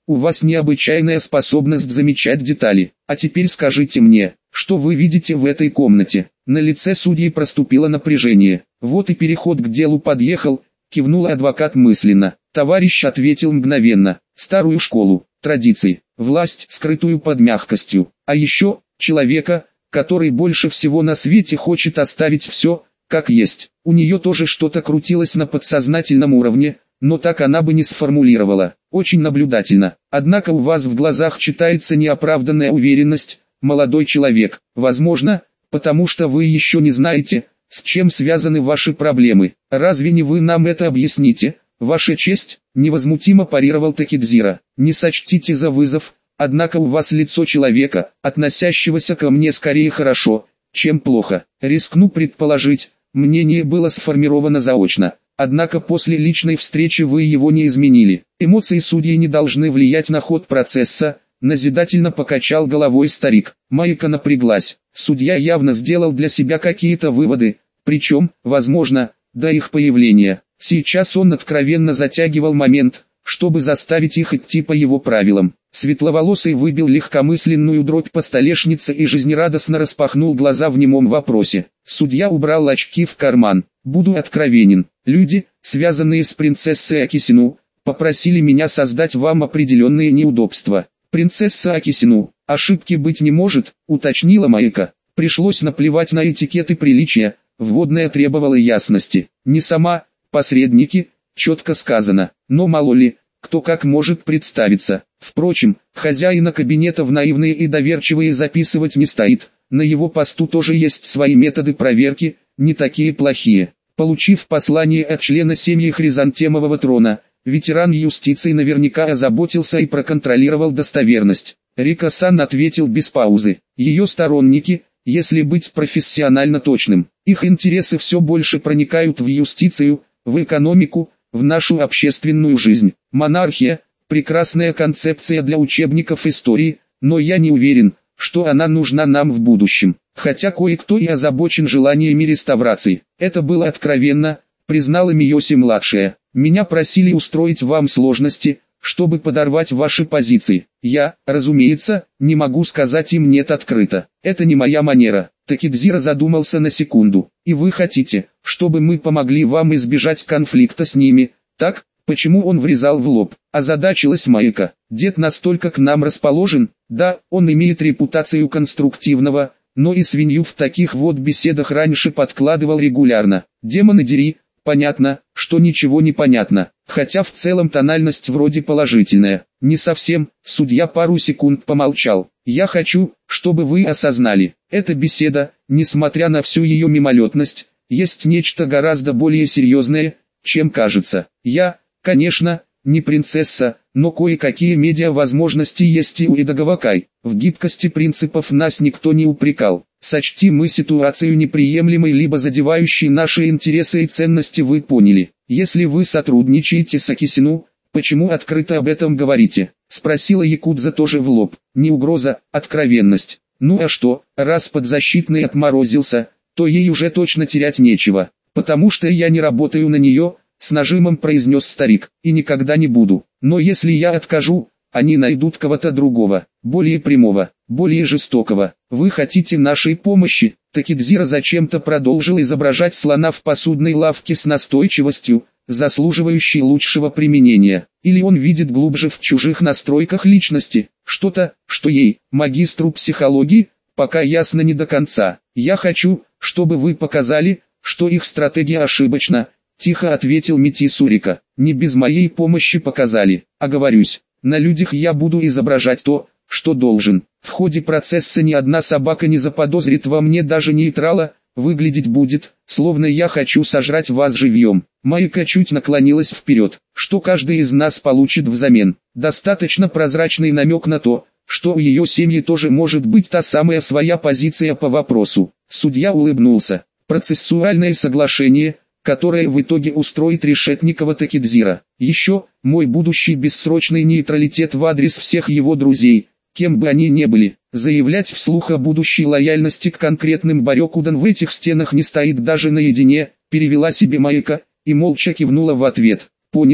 у вас необычайная способность замечать детали. А теперь скажите мне, что вы видите в этой комнате? На лице судьи проступило напряжение. Вот и переход к делу подъехал, кивнул адвокат мысленно. Товарищ ответил мгновенно. Старую школу, традиции, власть, скрытую под мягкостью. А еще, человека, который больше всего на свете хочет оставить все, как есть. У нее тоже что-то крутилось на подсознательном уровне, но так она бы не сформулировала. Очень наблюдательно. Однако у вас в глазах читается неоправданная уверенность, молодой человек. Возможно, потому что вы еще не знаете, с чем связаны ваши проблемы. Разве не вы нам это объясните? Ваша честь, невозмутимо парировал Такидзира. Не сочтите за вызов, однако у вас лицо человека, относящегося ко мне скорее хорошо, чем плохо. Рискну предположить, мнение было сформировано заочно. Однако после личной встречи вы его не изменили. Эмоции судьи не должны влиять на ход процесса, назидательно покачал головой старик. Майка напряглась. Судья явно сделал для себя какие-то выводы, причем, возможно, до их появления. Сейчас он откровенно затягивал момент, чтобы заставить их идти по его правилам. Светловолосый выбил легкомысленную дробь по столешнице и жизнерадостно распахнул глаза в немом вопросе. Судья убрал очки в карман. Буду откровенен. Люди, связанные с принцессой Акисину, попросили меня создать вам определенные неудобства. Принцесса Акисину, ошибки быть не может, уточнила Майка. Пришлось наплевать на этикет и приличия, вводная требовала ясности. Не сама, посредники, четко сказано, но мало ли, кто как может представиться. Впрочем, хозяина кабинета в наивные и доверчивые записывать не стоит, на его посту тоже есть свои методы проверки, не такие плохие. Получив послание от члена семьи Хризантемового трона, ветеран юстиции наверняка озаботился и проконтролировал достоверность. Рика-сан ответил без паузы. Ее сторонники, если быть профессионально точным, их интересы все больше проникают в юстицию, в экономику, в нашу общественную жизнь. Монархия – прекрасная концепция для учебников истории, но я не уверен, что она нужна нам в будущем. Хотя кое-кто и озабочен желаниями реставрации. Это было откровенно, признала Миоси-младшая. Меня просили устроить вам сложности, чтобы подорвать ваши позиции. Я, разумеется, не могу сказать им нет открыто. Это не моя манера. Такидзира задумался на секунду. И вы хотите, чтобы мы помогли вам избежать конфликта с ними, так? Почему он врезал в лоб? Озадачилась Майка. Дед настолько к нам расположен? Да, он имеет репутацию конструктивного, но и свинью в таких вот беседах раньше подкладывал регулярно. Демоны дери, понятно, что ничего не понятно, хотя в целом тональность вроде положительная. Не совсем, судья пару секунд помолчал. Я хочу, чтобы вы осознали, эта беседа, несмотря на всю ее мимолетность, есть нечто гораздо более серьезное, чем кажется. Я, конечно, не принцесса, но кое-какие медиа-возможности есть и у Идагавакай. В гибкости принципов нас никто не упрекал. Сочти мы ситуацию неприемлемой либо задевающей наши интересы и ценности, вы поняли. Если вы сотрудничаете с Акисину, почему открыто об этом говорите? Спросила Якудза тоже в лоб. Не угроза, откровенность. Ну а что, раз подзащитный отморозился, то ей уже точно терять нечего. Потому что я не работаю на нее, с нажимом произнес старик, и никогда не буду. Но если я откажу, они найдут кого-то другого, более прямого, более жестокого. Вы хотите нашей помощи? Такидзира зачем-то продолжил изображать слона в посудной лавке с настойчивостью, заслуживающей лучшего применения. Или он видит глубже в чужих настройках личности, что-то, что ей, магистру психологии, пока ясно не до конца. Я хочу, чтобы вы показали, что их стратегия ошибочна. Тихо ответил Мити Сурика. Не без моей помощи показали. Оговорюсь, на людях я буду изображать то, что должен. В ходе процесса ни одна собака не заподозрит во мне даже нейтрала, выглядеть будет, словно я хочу сожрать вас живьем. Майка чуть наклонилась вперед. Что каждый из нас получит взамен? Достаточно прозрачный намек на то, что у ее семьи тоже может быть та самая своя позиция по вопросу. Судья улыбнулся. Процессуальное соглашение, которое в итоге устроит Решетникова Такидзира. Еще, мой будущий бессрочный нейтралитет в адрес всех его друзей, кем бы они ни были. Заявлять вслух о будущей лояльности к конкретным Барёкудан в этих стенах не стоит даже наедине, перевела себе Майка, и молча кивнула в ответ. Понято,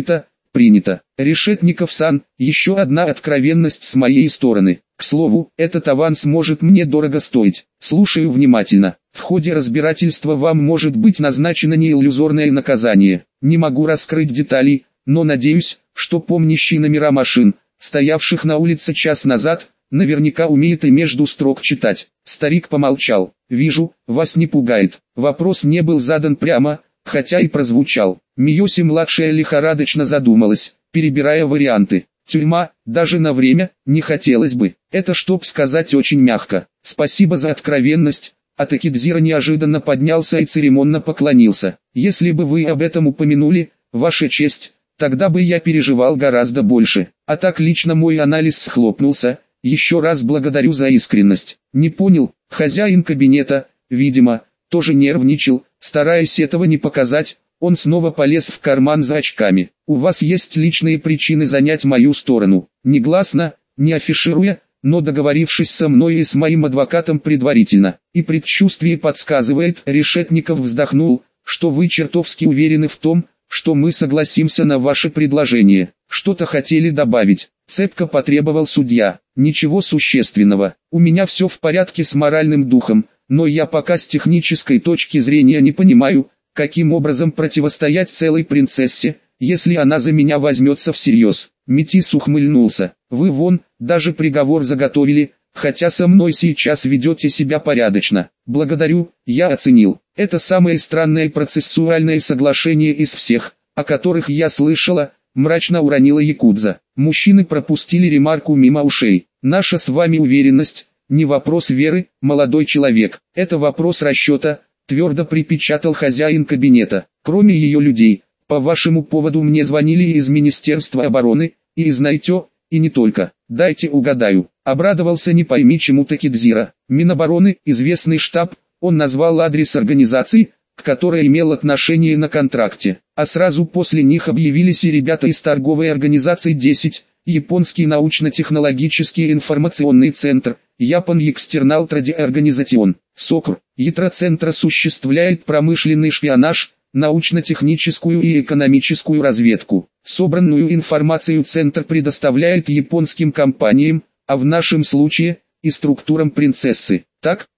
Принято. Решетников-сан, еще одна откровенность с моей стороны. К слову, этот аванс может мне дорого стоить. Слушаю внимательно. В ходе разбирательства вам может быть назначено неиллюзорное наказание. Не могу раскрыть деталей, но надеюсь, что помнящий номера машин, стоявших на улице час назад, наверняка умеет и между строк читать. Старик помолчал. Вижу, вас не пугает. Вопрос не был задан прямо, хотя и прозвучал. Миоси-младшая лихорадочно задумалась, перебирая варианты. Тюрьма, даже на время, не хотелось бы. Это чтоб сказать очень мягко. Спасибо за откровенность. А Такидзира неожиданно поднялся и церемонно поклонился. Если бы вы об этом упомянули, ваша честь, тогда бы я переживал гораздо больше. А так лично мой анализ схлопнулся. Еще раз благодарю за искренность. Не понял, хозяин кабинета, видимо, тоже нервничал, стараясь этого не показать. Он снова полез в карман за очками. У вас есть личные причины занять мою сторону. Негласно, не афишируя, но договорившись со мной и с моим адвокатом предварительно. И предчувствие подсказывает, Решетников вздохнул, что вы чертовски уверены в том, что мы согласимся на ваше предложение. Что-то хотели добавить. Цепко потребовал судья. Ничего существенного. У меня все в порядке с моральным духом, но я пока с технической точки зрения не понимаю, каким образом противостоять целой принцессе, если она за меня возьмется всерьез. Метис ухмыльнулся. Вы вон, даже приговор заготовили, хотя со мной сейчас ведете себя порядочно. Благодарю, я оценил. Это самое странное процессуальное соглашение из всех, о которых я слышала, мрачно уронила якудза. Мужчины пропустили ремарку мимо ушей. Наша с вами уверенность, не вопрос веры, молодой человек, это вопрос расчета, твердо припечатал хозяин кабинета. Кроме ее людей, по вашему поводу мне звонили из Министерства обороны, и из Найтё, и не только. Дайте угадаю. Обрадовался не пойми чему Такидзира. Минобороны, известный штаб, он назвал адрес организации, к которой имел отношение на контракте. А сразу после них объявились и ребята из торговой организации 10, Японский научно-технологический информационный центр, Япон External Trade Organization, СОКР. Ятроцентр осуществляет промышленный шпионаж, научно-техническую и экономическую разведку. Собранную информацию Центр предоставляет японским компаниям, а в нашем случае, и структурам принцессы. Так,